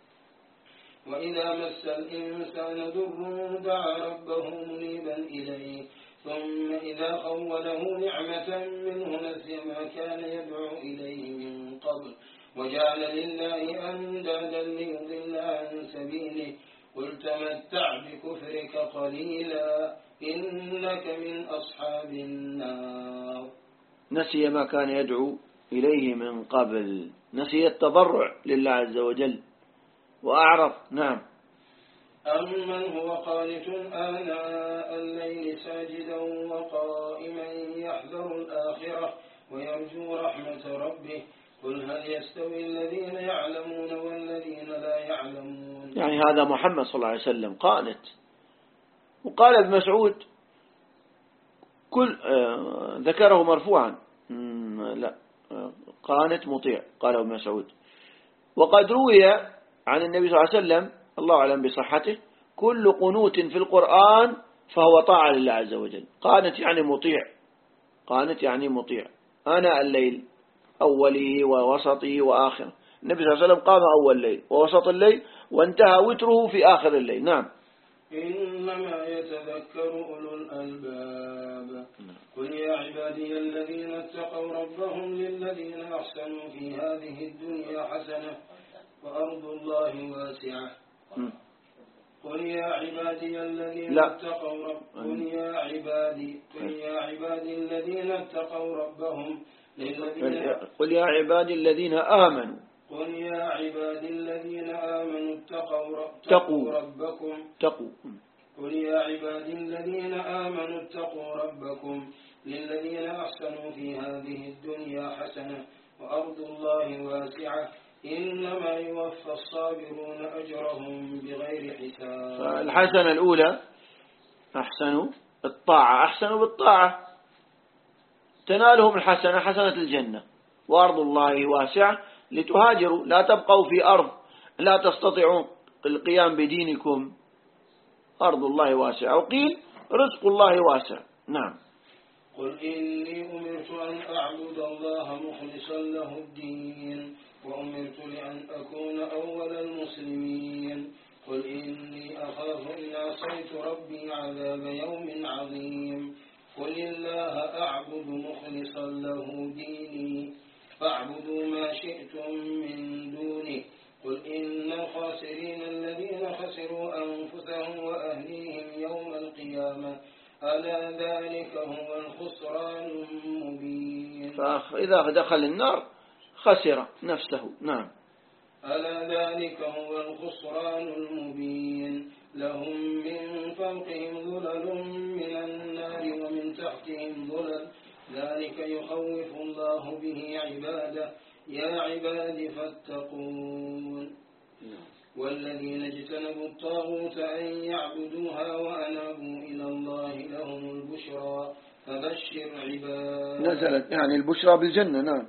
وإذا مس الإنسان ضر دعا ربه منيبا إليه ثم إذا خوله نعمة منه نسي ما كان يدعو إليه من قبل وجعل لله أندادا ليضل عن سبيله قل تمتع بكفرك قليلا إنك من أصحاب النار. نسي ما كان يدعو إليه من قبل، نسي التضرع لله عز وجل وأعرض. نعم. أمن هو قانت آناء الليل ساجدا وقائما يحذر الآخرة ويرجو رحمة ربه قل هل يستوي الذين يعلمون والذين لا يعلمون. يعني هذا محمد صلى الله عليه وسلم قانت. وقال ابن مسعود كل آه ذكره مرفوعا لا آه قانت مطيع قاله ابن مسعود. وقد روي عن النبي صلى الله عليه وسلم الله أعلم بصحته كل قنوت في القرآن فهو طاعة لله عز وجل. قانت يعني مطيع، قانت يعني مطيع آناء الليل أوله ووسطه وآخره. النبي صلى الله عليه وسلم قام أول الليل ووسط الليل وانتهى وتره في آخر الليل. نعم. إنما يتذكر أولو الألباب. قل يا عبادي الذين اتقوا ربهم للذين أحسنوا في هذه الدنيا حسنة وأرض الله واسعة. قل يا عبادي الذين لا. اتقوا رب قل يا عبادي قل يا عبادي الذين اتقوا ربهم للذين قل يا عبادي الذين آمنوا قل يا عبادي الذين آمنوا اتقوا تقوا ربكم تقوا قل يا عبادي الذين آمنوا اتقوا ربكم للذين أحسنوا في هذه الدنيا حسنة وأرض الله واسعة إنما يوفى الصابرون أجرهم بغير حساب. الحسنة الأولى أحسنوا الطاعة، أحسنوا بالطاعة تنالهم الحسنة حسنة الجنة وأرض الله واسعة لتهاجروا لا تبقوا في أرض لا تستطيعون القيام بدينكم. أرض الله واسعة. وقيل رزق الله واسع. نعم. قل إني أمرت أن أعبد الله مخلصا له الدين وأمرت لأن أكون أول المسلمين. قل إني أخاف إن عصيت ربي عذاب يوم عظيم. قل الله أعبد مخلصا له ديني فاعبدوا ما شئتم من دونه قل إن الخاسرين الذين خسروا أنفسهم وأهليهم يوم القيامة ألا ذلك هو الخسران المبين. فإذا دخل النار خسر نفسه. نعم. ألا ذلك هو الخسران المبين. لهم من فوقهم ظلل من النار ومن تحتهم ظلل ذلك يخوف الله به عباده يا عباد فاتقون. والذين اجتنبوا الطاغوت أن يعبدوها وأنابوا إلى الله لهم البشرى فبشر عباد. نزلت يعني البشرى بالجنة. نعم.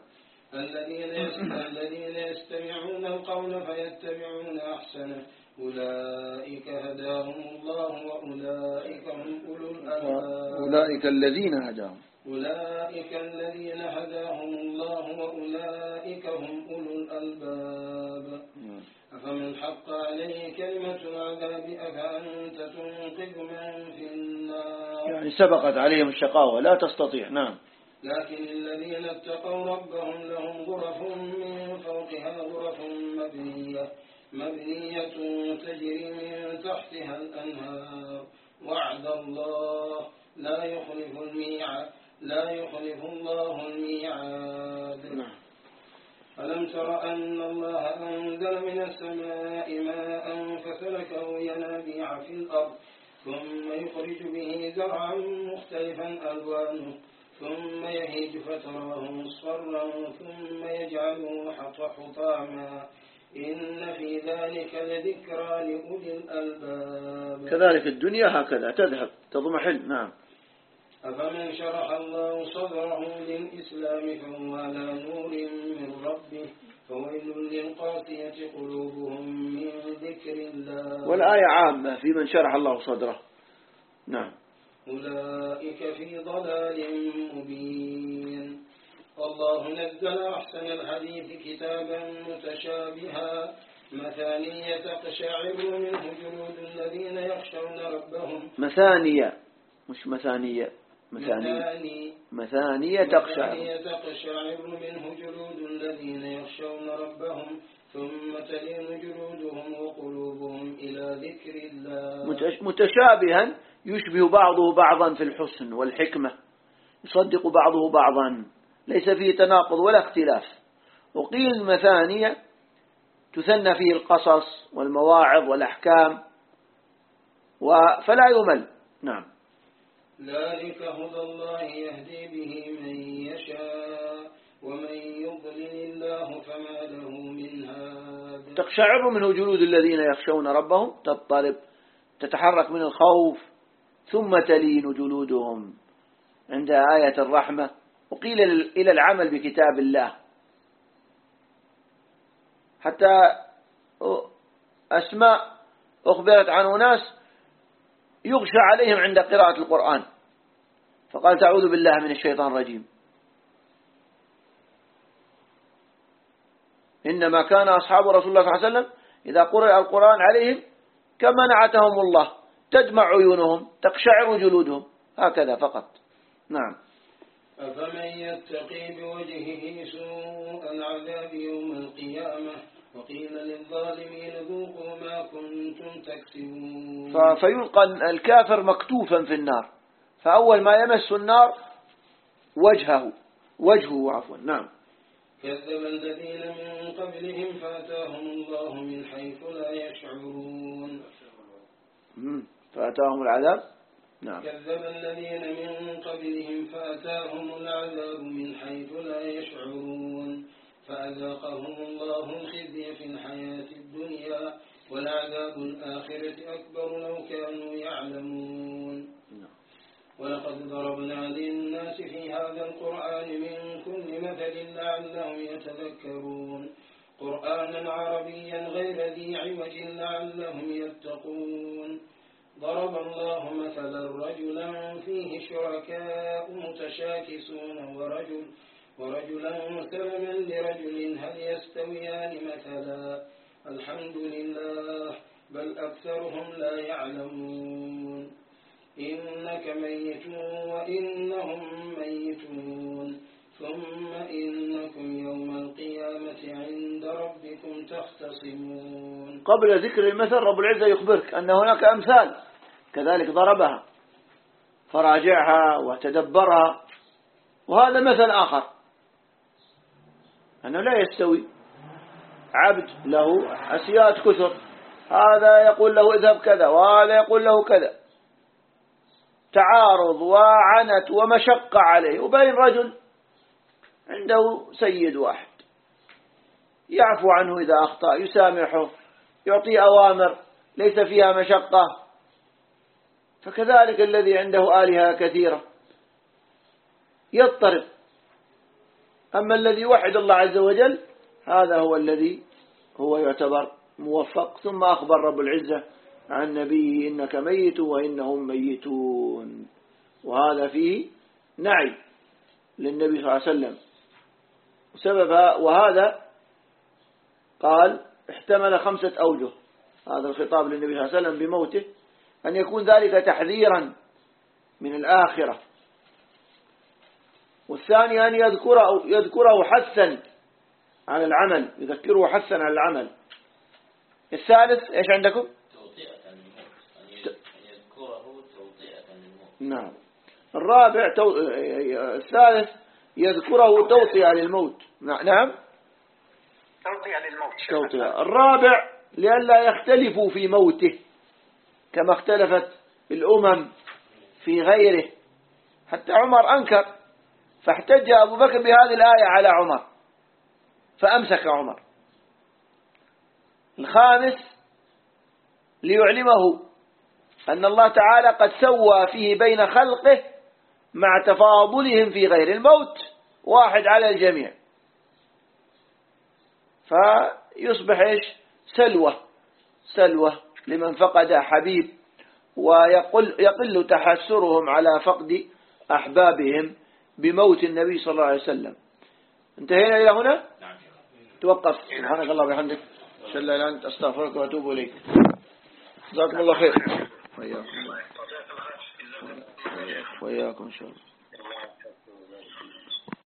الذين يستمعون القول فيتبعون أحسنه أولئك هداهم الله وأولئك هم أولو الألباب. أولئك الذين هداهم أولئك الذين هداهم الله وأولئك هم أولو الألباب. أفمن حق عليه كلمة العذاب أفأنت تنقذ من في النار. يعني سبقت عليهم الشقاوة لا تستطيع. نعم. لكن الذين اتقوا ربهم لهم غرف من فوقها غرف مبنية مبنية تجري من تحتها الأنهار وعد الله لا يخلف الميعاد لا يخلف الله الميعاد. ألم تر أن الله أنزل من السماء ماء فسلكه ينابيع في الأرض ثم يخرج به زرعا مختلفا ألوانه ثم يهيج فتراه مصفرا ثم يجعله حطاما إن في ذلك لذكرى لأولي الألباب. كذلك الدنيا هكذا تذهب تضمحل. نعم. أفمن شرح الله صدره للإسلام فهو على نور من ربه فويل للقاسية قلوبهم من ذكر الله. والآية عامة في من شرح الله صدره. نعم. أولئك في ضلال مبين. الله نزل أحسن الحديث كتابا متشابها مثانية تقشعر منه جلود الذين يخشون ربهم. مثانية مش مثانية مثانية مثانية تقشعر تقشعر منه جلود الذين يخشون ربهم ثم تلين جلودهم وقلوبهم إلى ذكر الله. متشابها يشبه بعضه بعضا في الحسن والحكمة يصدق بعضه بعضا ليس فيه تناقض ولا اختلاف. وقيل مثانية تثنى فيه القصص والمواعظ والأحكام فلا يمل. نعم. ذلك هدى الله يهدي به من يشاء ومن يضلل الله فما له من هاد. تقشعر منه جلود الذين يخشون ربهم تضطرب تتحرك من الخوف ثم تلين جلودهم عند آية الرحمة. وقيل إلى العمل بكتاب الله حتى أسماء أخبرت عن أناس يغشى عليهم عند قراءة القرآن فقال تعوذ بالله من الشيطان الرجيم. إنما كان أصحاب رسول الله صلى الله عليه وسلم إذا قرأ القرآن عليهم كما نعتهم الله تدمع عيونهم تقشعر جلودهم هكذا فقط. نعم. أفمن يتقي بوجهه سوء العذاب يوم القيامة وقيل للظالمين ذوقوا ما كنتم تكسبون. فيلقى الكافر مكتوفا في النار فأول ما يمس النار وجهه وجهه عفوا. نعم. كذب الذين من قبلهم فأتاهم الله من حيث لا يشعرون. فأتاهم العذاب. نعم. كذب الذين من قبلهم فأتاهم العذاب من حيث لا يشعرون فأذاقهم الله الخزي في الحياة الدنيا والعذاب الآخرة أكبر لو كانوا يعلمون. ولقد ضربنا للناس في هذا القرآن من كل مثل لعلهم يتذكرون قرآنا عربيا غير ذي عوج لعلهم يتقون. ضرب الله مثلا رجلا فيه شركاء متشاكسون ورجل ورجلا سلما لرجل هل يستويان مثلا الحمد لله بل أكثرهم لا يعلمون. إنك ميت وإنهم ميتون ثم إنكم يوم القيامة عند ربكم تختصمون. قبل ذكر المثل رب العزة يخبرك أن هناك أمثال كذلك ضربها فراجعها وتدبرها. وهذا مثل آخر أنه لا يستوي عبد له أسياد كثر، هذا يقول له اذهب كذا وهذا يقول له كذا، تعارض وعنت ومشقة عليه، وبين رجل عنده سيد واحد يعفو عنه إذا أخطأ، يسامحه، يعطي أوامر ليس فيها مشقة. فكذلك الذي عنده آلهة كثيرة يضطرب. أما الذي وحد الله عز وجل هذا هو الذي هو يعتبر موفق. ثم أخبر رب العزة عن نبيه إنك ميت وإنهم ميتون، وهذا فيه نعي للنبي صلى الله عليه وسلم سببها. وهذا قال احتمل خمسة أوجه هذا الخطاب للنبي صلى الله عليه وسلم بموته، أن يكون ذلك تحذيرا من الآخرة، والثاني أن يذكره, يذكره حثا على العمل، يذكره حثا على العمل. الثالث إيش عندكم؟ توطئة للموت، أن يذكره توطئة للموت. نعم. الرابع تو... الثالث يذكره توطئة للموت. نعم توطئة للموت. توطئة. الرابع لئلا يختلفوا في موته كما اختلفت الأمم في غيره، حتى عمر أنكر فاحتج أبو بكر بهذه الآية على عمر فأمسك عمر. الخامس ليعلمه أن الله تعالى قد سوى فيه بين خلقه مع تفاضلهم في غير الموت، واحد على الجميع، فيصبح إيش؟ سلوة سلوة لمن فقد حبيب، ويقل يقل تحسرهم على فقد أحبابهم بموت النبي صلى الله عليه وسلم. انتهينا إلى هنا. نعم. توقف. سبحانك الله وبحمدك، أشهد أن لا إله إلا أنت، أستغفرك وأتوب إليك. جزاكم الله خير. وإياكم وإياكم إن شاء الله.